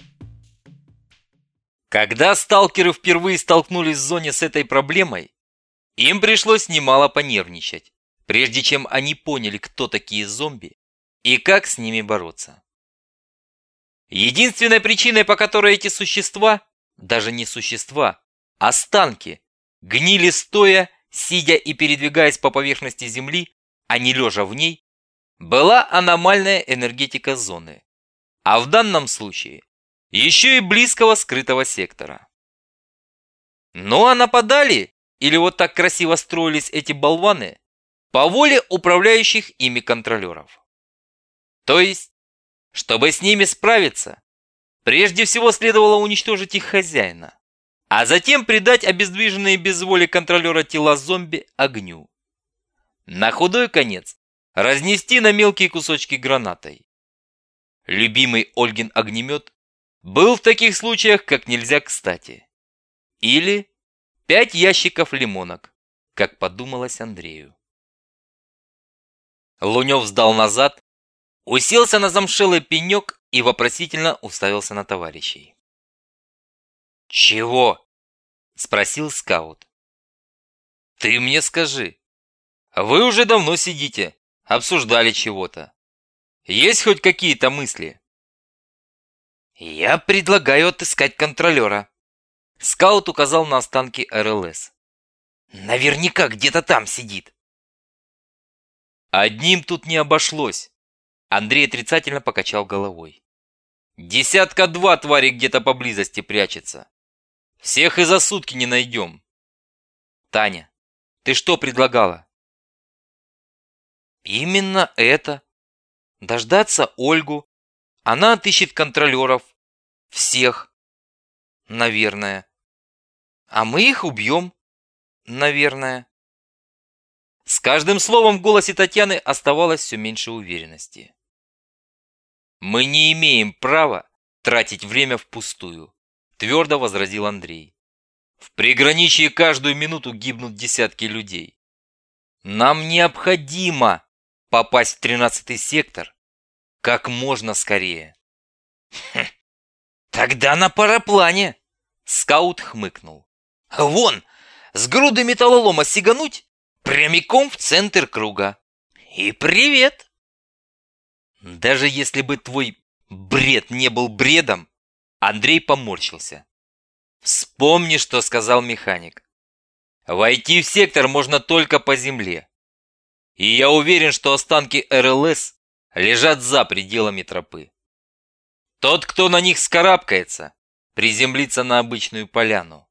Когда сталкеры впервые столкнулись в зоне с этой проблемой, им пришлось немало понервничать, прежде чем они поняли, кто такие зомби и как с ними бороться. Единственной причиной, по которой эти существа, даже не существа, а останки, гнили стоя, сидя и передвигаясь по поверхности Земли, а не лежа в ней, была аномальная энергетика зоны, а в данном случае еще и близкого скрытого сектора. Ну а нападали, или вот так красиво строились эти болваны, по воле управляющих ими контролеров. То есть, чтобы с ними справиться, прежде всего следовало уничтожить их хозяина, а затем придать обездвиженные без воли контролера тела зомби огню. На худой конец разнести на мелкие кусочки гранатой. Любимый Ольгин огнемет был в таких случаях как нельзя кстати. Или пять ящиков лимонок, как подумалось Андрею. Лунёв сдал назад, уселся на замшелый пенек и вопросительно уставился на товарищей. «Чего?» – спросил скаут. «Ты мне скажи. Вы уже давно сидите, обсуждали чего-то. Есть хоть какие-то мысли?» «Я предлагаю отыскать контролера». Скаут указал на останки эр эл эс. «Наверняка где-то там сидит». «Одним тут не обошлось». Андрей отрицательно покачал головой. «Десятка два твари где-то поблизости прячется. Всех и за сутки не найдем». «Таня, ты что предлагала?» «Именно это. Дождаться Ольгу. Она отыщет контролеров. Всех. Наверное. А мы их убьем. Наверное». С каждым словом в голосе Татьяны оставалось все меньше уверенности. «Мы не имеем права тратить время впустую», – твердо возразил Андрей. «В приграничье каждую минуту гибнут десятки людей. Нам необходимо попасть в тринадцатый сектор как можно скорее». «Хм, тогда на параплане», – скаут хмыкнул. «Вон, с груды металлолома сигануть прямиком в центр круга. И привет!» Даже если бы твой бред не был бредом, Андрей поморщился. Вспомни, что сказал механик. Войти в сектор можно только по земле. И я уверен, что останки эр эл эс лежат за пределами тропы. Тот, кто на них скарабкается, приземлиться на обычную поляну.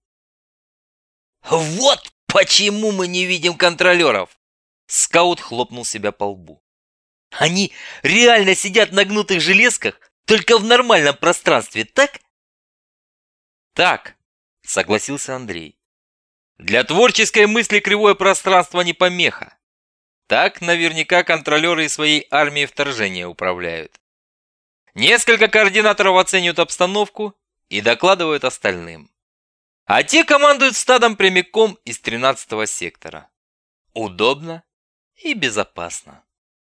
«Вот почему мы не видим контролеров!» Скаут хлопнул себя по лбу. «Они реально сидят на гнутых железках, только в нормальном пространстве, так?» «Так», — согласился Андрей. «Для творческой мысли кривое пространство не помеха. Так наверняка контролеры и своей армией вторжения управляют. Несколько координаторов оценивают обстановку и докладывают остальным. А те командуют стадом прямиком из тринадцатого сектора. Удобно и безопасно».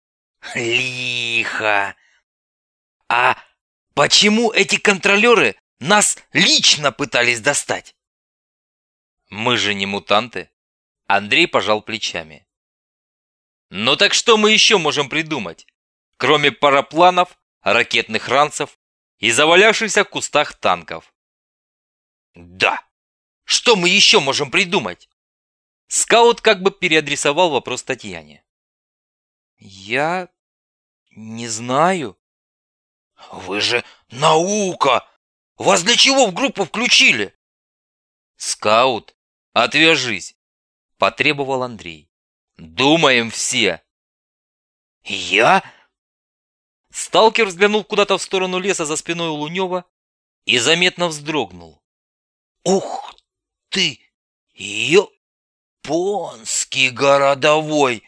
«Лихо! А почему эти контролеры нас лично пытались достать?» «Мы же не мутанты», — Андрей пожал плечами. «Ну так что мы еще можем придумать, кроме парапланов, ракетных ранцев и завалявшихся в кустах танков?» «Да! Что мы еще можем придумать?» Скаут как бы переадресовал вопрос Татьяне. «Я не знаю». «Вы же наука! Вас для чего в группу включили?» «Скаут, отвяжись!» – потребовал Андрей. «Думаем все!» «Я?» Сталкер взглянул куда-то в сторону леса за спиной у Лунева и заметно вздрогнул. «Ух ты! Японский городовой!»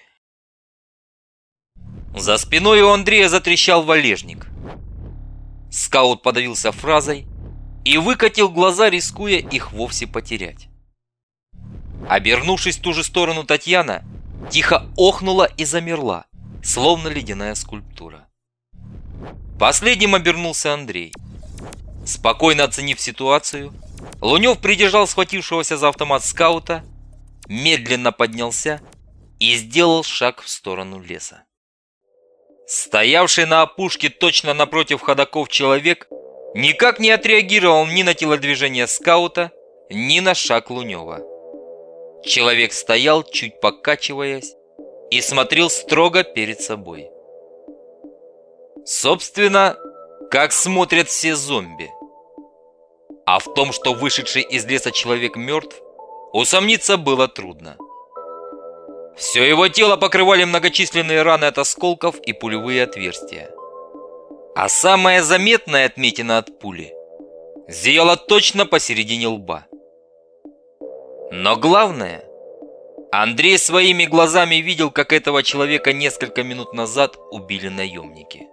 За спиной у Андрея затрещал валежник. Скаут подавился фразой и выкатил глаза, рискуя их вовсе потерять. Обернувшись в ту же сторону, Татьяна тихо охнула и замерла, словно ледяная скульптура. Последним обернулся Андрей. Спокойно оценив ситуацию, Лунев придержал схватившегося за автомат скаута, медленно поднялся и сделал шаг в сторону леса. Стоявший на опушке точно напротив ходоков человек никак не отреагировал ни на телодвижение скаута, ни на шаг Лунева. Человек стоял, чуть покачиваясь, и смотрел строго перед собой. Собственно, как смотрят все зомби. А в том, что вышедший из леса человек мертв, усомниться было трудно. Все его тело покрывали многочисленные раны от осколков и пулевые отверстия. А самая заметная отметина от пули зияла точно посередине лба. Но главное, Андрей своими глазами видел, как этого человека несколько минут назад убили наемники.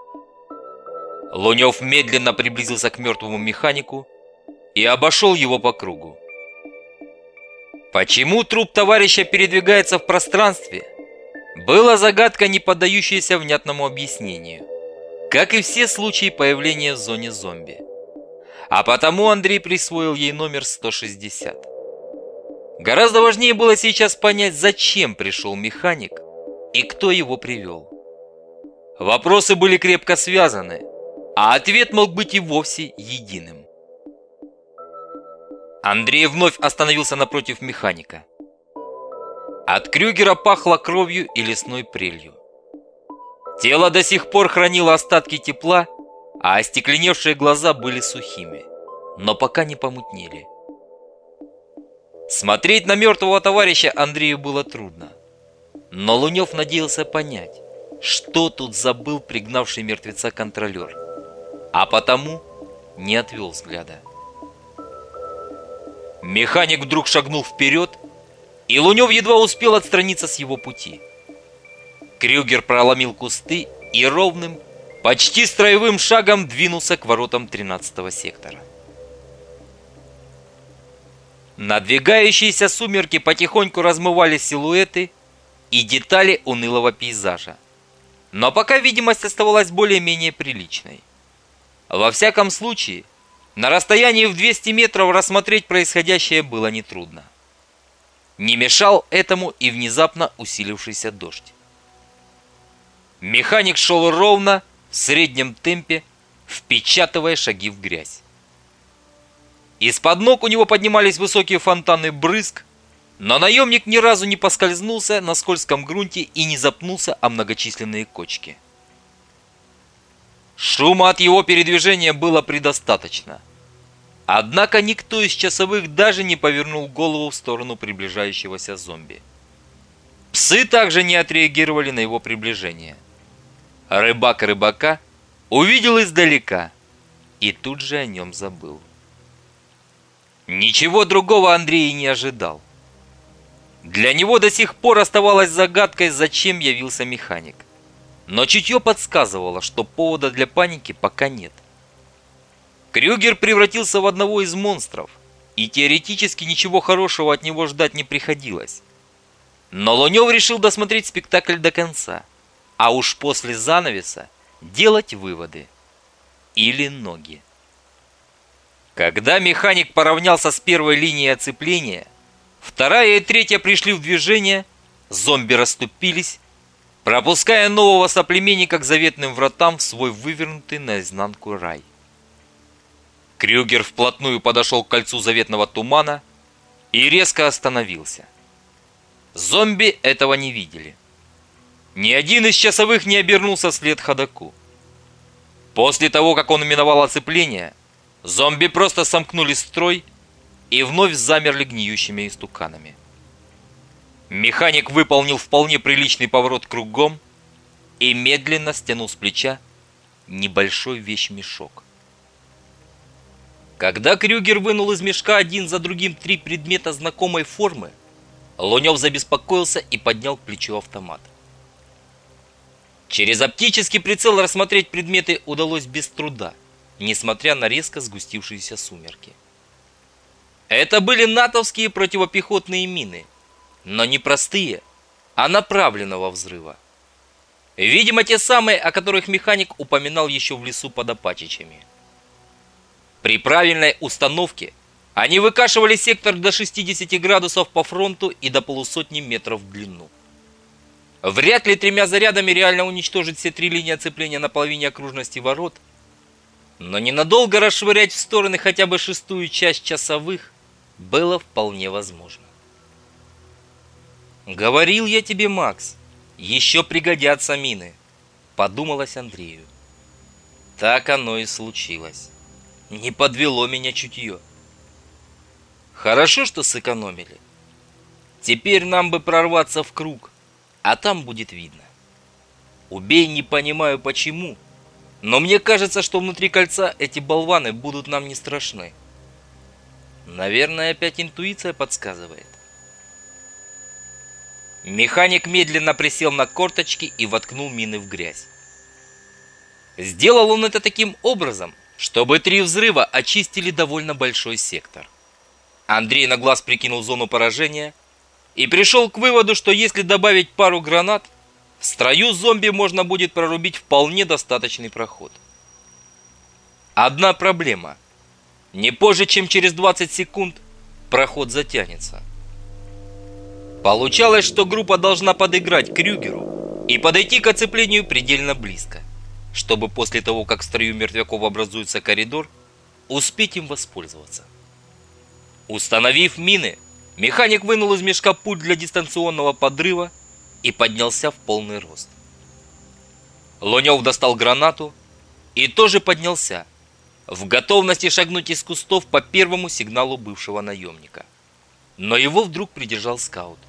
Лунев медленно приблизился к мертвому механику и обошел его по кругу. Почему труп товарища передвигается в пространстве, была загадка, не поддающаяся внятному объяснению, как и все случаи появления в зоне зомби. А потому Андрей присвоил ей номер сто шестьдесят. Гораздо важнее было сейчас понять, зачем пришел механик и кто его привел. Вопросы были крепко связаны, а ответ мог быть и вовсе единым. Андрей вновь остановился напротив механика. От Крюгера пахло кровью и лесной прелью. Тело до сих пор хранило остатки тепла, а остекленевшие глаза были сухими, но пока не помутнели. Смотреть на мертвого товарища Андрею было трудно, но Лунев надеялся понять, что тут забыл пригнавший мертвеца контролер, а потому не отвел взгляда. Механик вдруг шагнул вперед, и Лунев едва успел отстраниться с его пути. Крюгер проломил кусты и ровным, почти строевым шагом двинулся к воротам тринадцатого сектора. Надвигающиеся сумерки потихоньку размывали силуэты и детали унылого пейзажа. Но пока видимость оставалась более-менее приличной. Во всяком случае, на расстоянии в двести метров рассмотреть происходящее было нетрудно. Не мешал этому и внезапно усилившийся дождь. Механик шел ровно, в среднем темпе, впечатывая шаги в грязь. Из-под ног у него поднимались высокие фонтаны брызг, но наемник ни разу не поскользнулся на скользком грунте и не запнулся о многочисленные кочки. Шума от его передвижения было предостаточно. Однако никто из часовых даже не повернул голову в сторону приближающегося зомби. Псы также не отреагировали на его приближение. Рыбак рыбака увидел издалека и тут же о нем забыл. Ничего другого Андрей не ожидал. Для него до сих пор оставалось загадкой, зачем явился механик. Но чутье подсказывало, что повода для паники пока нет. Крюгер превратился в одного из монстров, и теоретически ничего хорошего от него ждать не приходилось. Но Лунев решил досмотреть спектакль до конца, а уж после занавеса делать выводы. Или ноги. Когда механик поравнялся с первой линией оцепления, вторая и третья пришли в движение, зомби расступились, пропуская нового соплеменника к заветным вратам в свой вывернутый наизнанку рай. Крюгер вплотную подошел к кольцу заветного тумана и резко остановился. Зомби этого не видели. Ни один из часовых не обернулся вслед ходоку. После того, как он миновал оцепление, зомби просто сомкнули строй и вновь замерли гниющими истуканами. Механик выполнил вполне приличный поворот кругом и медленно стянул с плеча небольшой вещмешок. Когда Крюгер вынул из мешка один за другим три предмета знакомой формы, Лунев забеспокоился и поднял к плечу автомат. Через оптический прицел рассмотреть предметы удалось без труда, несмотря на резко сгустившиеся сумерки. Это были натовские противопехотные мины, но не простые, а направленного взрыва. Видимо, те самые, о которых механик упоминал еще в лесу под Апачичами. При правильной установке они выкашивали сектор до шестидесяти градусов по фронту и до полусотни метров в длину. Вряд ли тремя зарядами реально уничтожить все три линии оцепления на половине окружности ворот, но ненадолго расшвырять в стороны хотя бы шестую часть часовых было вполне возможно. «Говорил я тебе, Макс, еще пригодятся мины», — подумалось Андрею. Так оно и случилось. Не подвело меня чутье. Хорошо, что сэкономили. Теперь нам бы прорваться в круг, а там будет видно. Убей, не понимаю почему, но мне кажется, что внутри кольца эти болваны будут нам не страшны. Наверное, опять интуиция подсказывает. Механик медленно присел на корточки и воткнул мины в грязь. Сделал он это таким образом, чтобы три взрыва очистили довольно большой сектор. Андрей на глаз прикинул зону поражения и пришел к выводу, что если добавить пару гранат, в строю зомби можно будет прорубить вполне достаточный проход. Одна проблема. Не позже, чем через двадцать секунд, проход затянется. Получалось, что группа должна подыграть Крюгеру и подойти к оцеплению предельно близко, чтобы после того, как в строю мертвяков образуется коридор, успеть им воспользоваться. Установив мины, механик вынул из мешка пульт для дистанционного подрыва и поднялся в полный рост. Лунев достал гранату и тоже поднялся, в готовности шагнуть из кустов по первому сигналу бывшего наемника. Но его вдруг придержал скаут.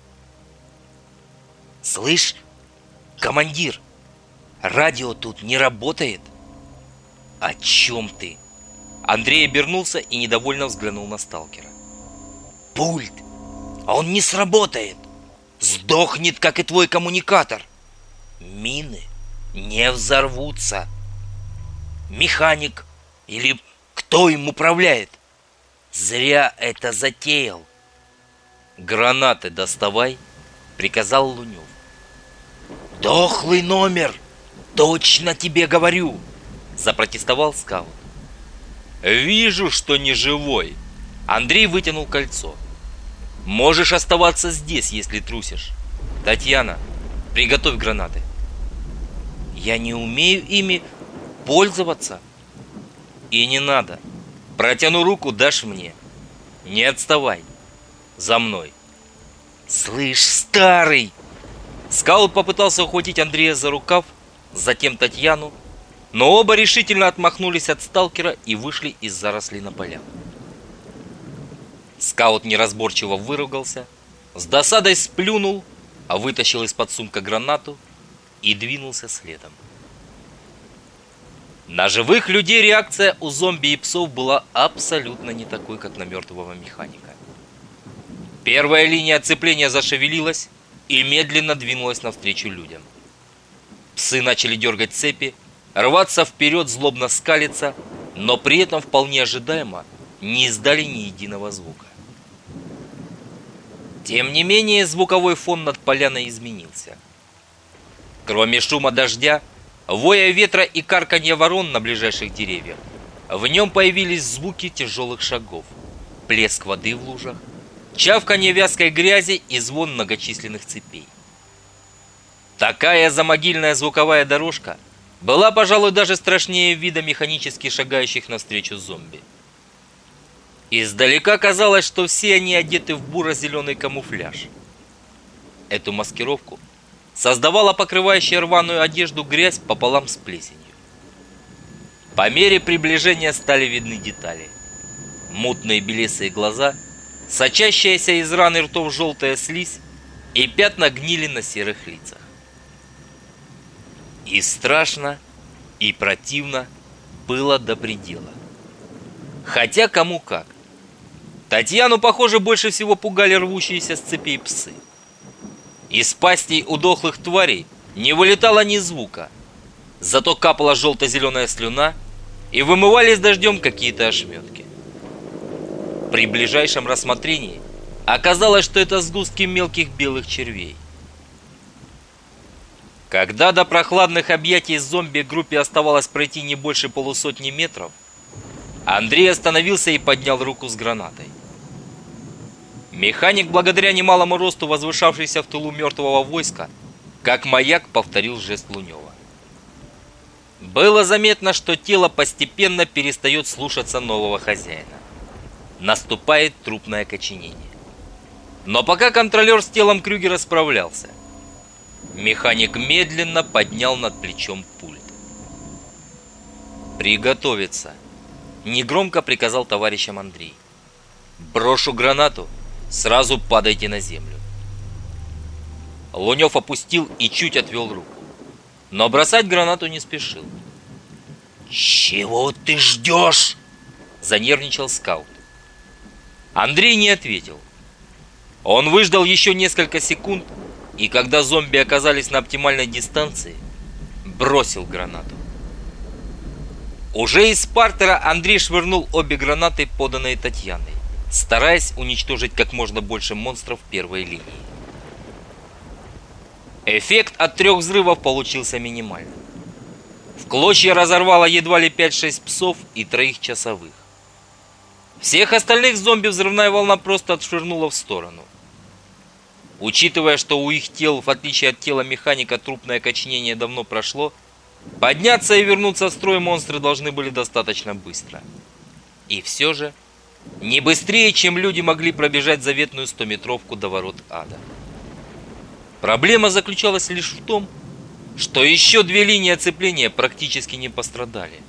«Слышь, командир, радио тут не работает?» «О чем ты?» Андрей обернулся и недовольно взглянул на сталкера. «Пульт! Он не сработает! Сдохнет, как и твой коммуникатор! Мины не взорвутся! Механик или кто им управляет? Зря это затеял!» «Гранаты доставай!» — приказал Лунев. «Дохлый номер! Точно тебе говорю!» — запротестовал скаут. «Вижу, что не живой!» Андрей вытянул кольцо. «Можешь оставаться здесь, если трусишь. Татьяна, приготовь гранаты». «Я не умею ими пользоваться». «И не надо. Протяну руку, дашь мне. Не отставай. За мной». «Слышь, старый!» Скаут попытался ухватить Андрея за рукав, затем Татьяну, но оба решительно отмахнулись от сталкера и вышли из зарослей на поля. Скаут неразборчиво выругался, с досадой сплюнул, а вытащил из-под сумка гранату и двинулся следом. На живых людей реакция у зомби и псов была абсолютно не такой, как на мертвого механика. Первая линия оцепления зашевелилась и медленно двинулась навстречу людям. Псы начали дергать цепи, рваться вперед, злобно скалиться, но при этом вполне ожидаемо не издали ни единого звука. Тем не менее, звуковой фон над поляной изменился. Кроме шума дождя, воя ветра и карканья ворон на ближайших деревьях, в нем появились звуки тяжелых шагов, плеск воды в лужах, чавканье вязкой грязи и звон многочисленных цепей. Такая замогильная звуковая дорожка была, пожалуй, даже страшнее вида механически шагающих навстречу зомби. Издалека казалось, что все они одеты в буро-зеленый камуфляж. Эту маскировку создавала покрывающая рваную одежду грязь пополам с плесенью. По мере приближения стали видны детали. Мутные белесые глаза, сочащаяся из ран и ртов желтая слизь и пятна гнили на серых лицах. И страшно, и противно было до предела. Хотя кому как. Татьяну, похоже, больше всего пугали рвущиеся с цепей псы. Из пастей удохлых тварей не вылетало ни звука, зато капала желто-зеленая слюна и вымывались дождем какие-то ошметки. При ближайшем рассмотрении оказалось, что это сгустки мелких белых червей. Когда до прохладных объятий зомби группе оставалось пройти не больше полусотни метров, Андрей остановился и поднял руку с гранатой. Механик, благодаря немалому росту, возвышавшийся в тылу мертвого войска, как маяк повторил жест Лунева. Было заметно, что тело постепенно перестает слушаться нового хозяина. Наступает трупное окоченение. Но пока контролер с телом Крюгера справлялся, механик медленно поднял над плечом пульт. «Приготовиться!» — негромко приказал товарищам Андрей. «Брошу гранату, сразу падайте на землю». Лунев опустил и чуть отвел руку, но бросать гранату не спешил. «Чего ты ждешь?» — занервничал скаут. Андрей не ответил. Он выждал еще несколько секунд, и когда зомби оказались на оптимальной дистанции, бросил гранату. Уже из партера Андрей швырнул обе гранаты, поданные Татьяной, стараясь уничтожить как можно больше монстров первой линии. Эффект от трех взрывов получился минимальным. В клочья разорвало едва ли пять-шесть псов и троих часовых. Всех остальных зомби взрывная волна просто отшвырнула в сторону. Учитывая, что у их тел, в отличие от тела механика, трупное окоченение давно прошло, подняться и вернуться в строй монстры должны были достаточно быстро. И все же, не быстрее, чем люди могли пробежать заветную стометровку до ворот ада. Проблема заключалась лишь в том, что еще две линии оцепления практически не пострадали.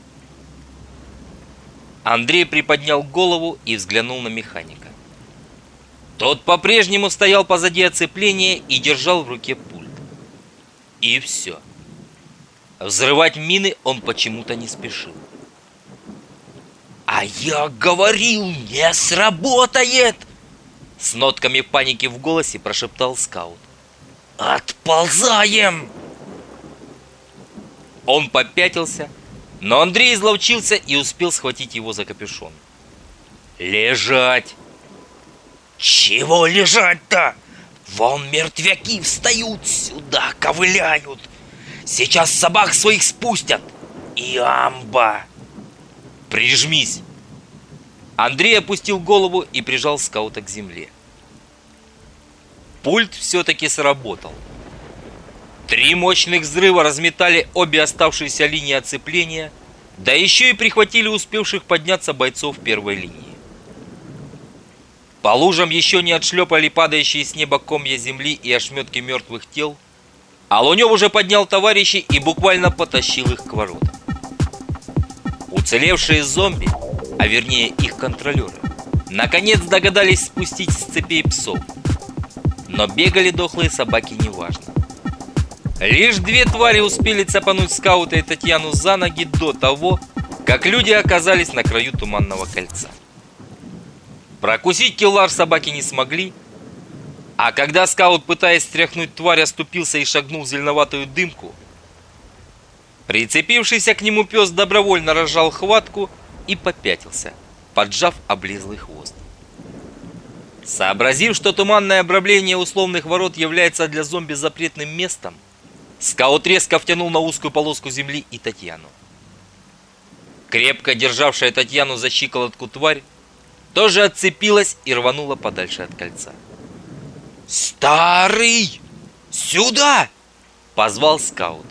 Андрей приподнял голову и взглянул на механика. Тот по-прежнему стоял позади оцепления и держал в руке пульт. И все. Взрывать мины он почему-то не спешил. «А я говорил, не сработает!» С нотками паники в голосе прошептал скаут. «Отползаем!» Он попятился, но Андрей изловчился и успел схватить его за капюшон. «Лежать!» «Чего лежать-то? Вон мертвяки встают, сюда ковыляют. Сейчас собак своих спустят. И амба!» «Прижмись!» Андрей опустил голову и прижал скаута к земле. Пульт все-таки сработал. Три мощных взрыва разметали обе оставшиеся линии оцепления, да еще и прихватили успевших подняться бойцов первой линии. По лужам еще не отшлепали падающие с неба комья земли и ошметки мертвых тел, а Лунев уже поднял товарищей и буквально потащил их к воротам. Уцелевшие зомби, а вернее их контролеры, наконец догадались спустить с цепей псов. Но бегали дохлые собаки неважно. Лишь две твари успели цапануть скаута и Татьяну за ноги до того, как люди оказались на краю туманного кольца. Прокусить кевлар собаки не смогли, а когда скаут, пытаясь стряхнуть тварь, оступился и шагнул в зеленоватую дымку, прицепившийся к нему пес добровольно разжал хватку и попятился, поджав облезлый хвост. Сообразив, что туманное обрамление условных ворот является для зомби запретным местом, скаут резко втянул на узкую полоску земли и Татьяну. Крепко державшая Татьяну за щиколотку тварь тоже отцепилась и рванула подальше от кольца. «Старый! Сюда!» — позвал скаут.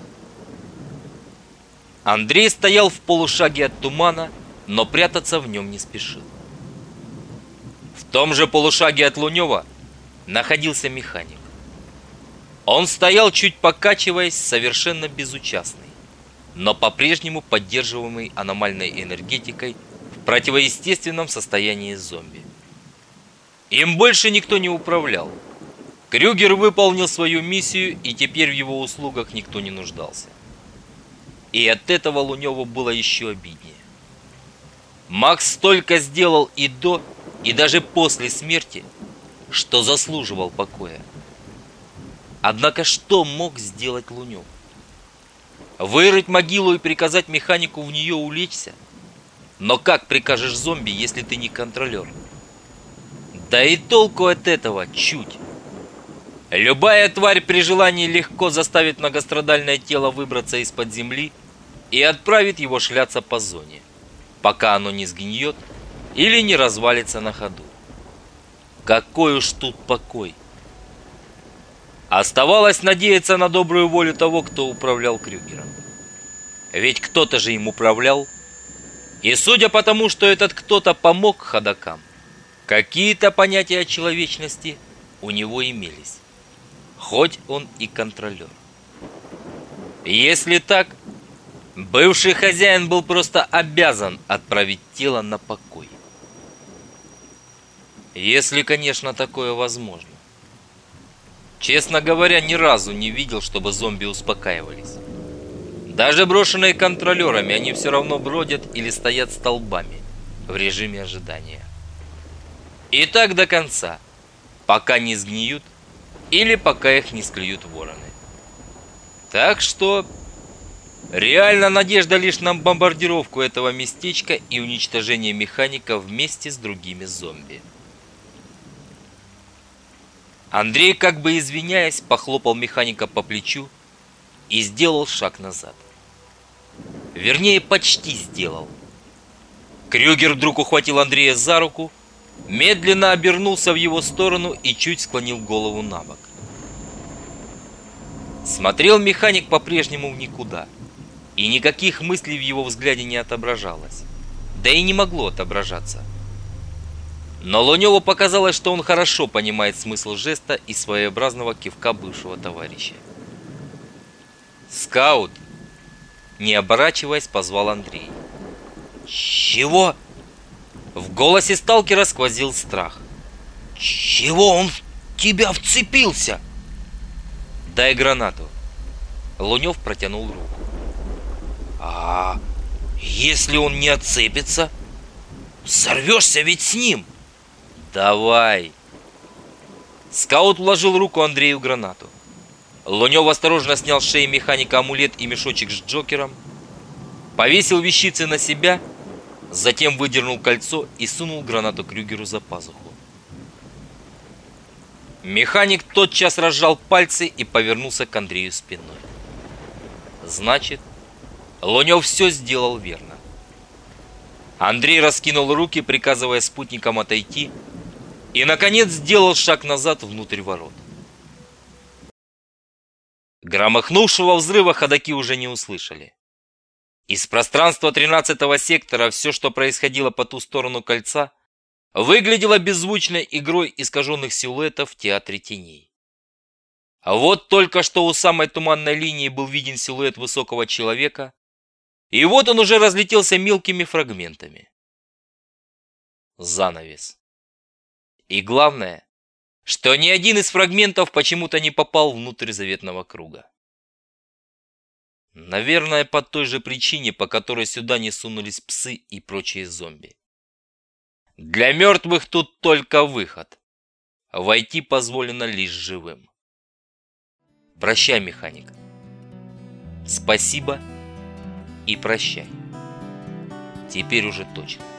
Андрей стоял в полушаге от тумана, но прятаться в нем не спешил. В том же полушаге от Лунева находился механик. Он стоял, чуть покачиваясь, совершенно безучастный, но по-прежнему поддерживаемый аномальной энергетикой в противоестественном состоянии зомби. Им больше никто не управлял. Крюгер выполнил свою миссию, и теперь в его услугах никто не нуждался. И от этого Луневу было еще обиднее. Макс столько сделал и до, и даже после смерти, что заслуживал покоя. Однако что мог сделать Лунев? Вырыть могилу и приказать механику в нее улечься? Но как прикажешь зомби, если ты не контролер? Да и толку от этого чуть. Любая тварь при желании легко заставит многострадальное тело выбраться из-под земли и отправит его шляться по зоне, пока оно не сгниет или не развалится на ходу. Какой уж тут покой! Оставалось надеяться на добрую волю того, кто управлял Крюгером. Ведь кто-то же им управлял. И судя по тому, что этот кто-то помог ходокам, какие-то понятия о человечности у него имелись. Хоть он и контролер. Если так, бывший хозяин был просто обязан отправить тело на покой. Если, конечно, такое возможно. Честно говоря, ни разу не видел, чтобы зомби успокаивались. Даже брошенные контролерами, они все равно бродят или стоят столбами в режиме ожидания. И так до конца, пока не сгниют или пока их не склюют вороны. Так что реально надежда лишь на бомбардировку этого местечка и уничтожение механика вместе с другими зомби. Андрей, как бы извиняясь, похлопал механика по плечу и сделал шаг назад. Вернее, почти сделал. Крюгер вдруг ухватил Андрея за руку, медленно обернулся в его сторону и чуть склонил голову на бок. Смотрел механик по-прежнему в никуда, и никаких мыслей в его взгляде не отображалось, да и не могло отображаться. Но Луневу показалось, что он хорошо понимает смысл жеста и своеобразного кивка бывшего товарища. «Скаут!» Не оборачиваясь, позвал Андрей. «Чего?» В голосе сталкера сквозил страх. «Чего он в тебя вцепился?» «Дай гранату!» Лунев протянул руку. «А если он не отцепится? Сорвешься ведь с ним!» «Давай!» Скаут вложил руку Андрею в гранату. Лунев осторожно снял с шеи механика амулет и мешочек с Джокером, повесил вещицы на себя, затем выдернул кольцо и сунул гранату Крюгеру за пазуху. Механик тотчас разжал пальцы и повернулся к Андрею спиной. Значит, Лунев все сделал верно. Андрей раскинул руки, приказывая спутникам отойти, и, наконец, сделал шаг назад внутрь ворот. Громыхнувшего взрыва ходаки уже не услышали. Из пространства тринадцатого сектора все, что происходило по ту сторону кольца, выглядело беззвучной игрой искаженных силуэтов в театре теней. А вот только что у самой туманной линии был виден силуэт высокого человека, и вот он уже разлетелся мелкими фрагментами. Занавес. И главное, что ни один из фрагментов почему-то не попал внутрь заветного круга. Наверное, по той же причине, по которой сюда не сунулись псы и прочие зомби. Для мертвых тут только выход. Войти позволено лишь живым. Прощай, механик. Спасибо и прощай. Теперь уже точно.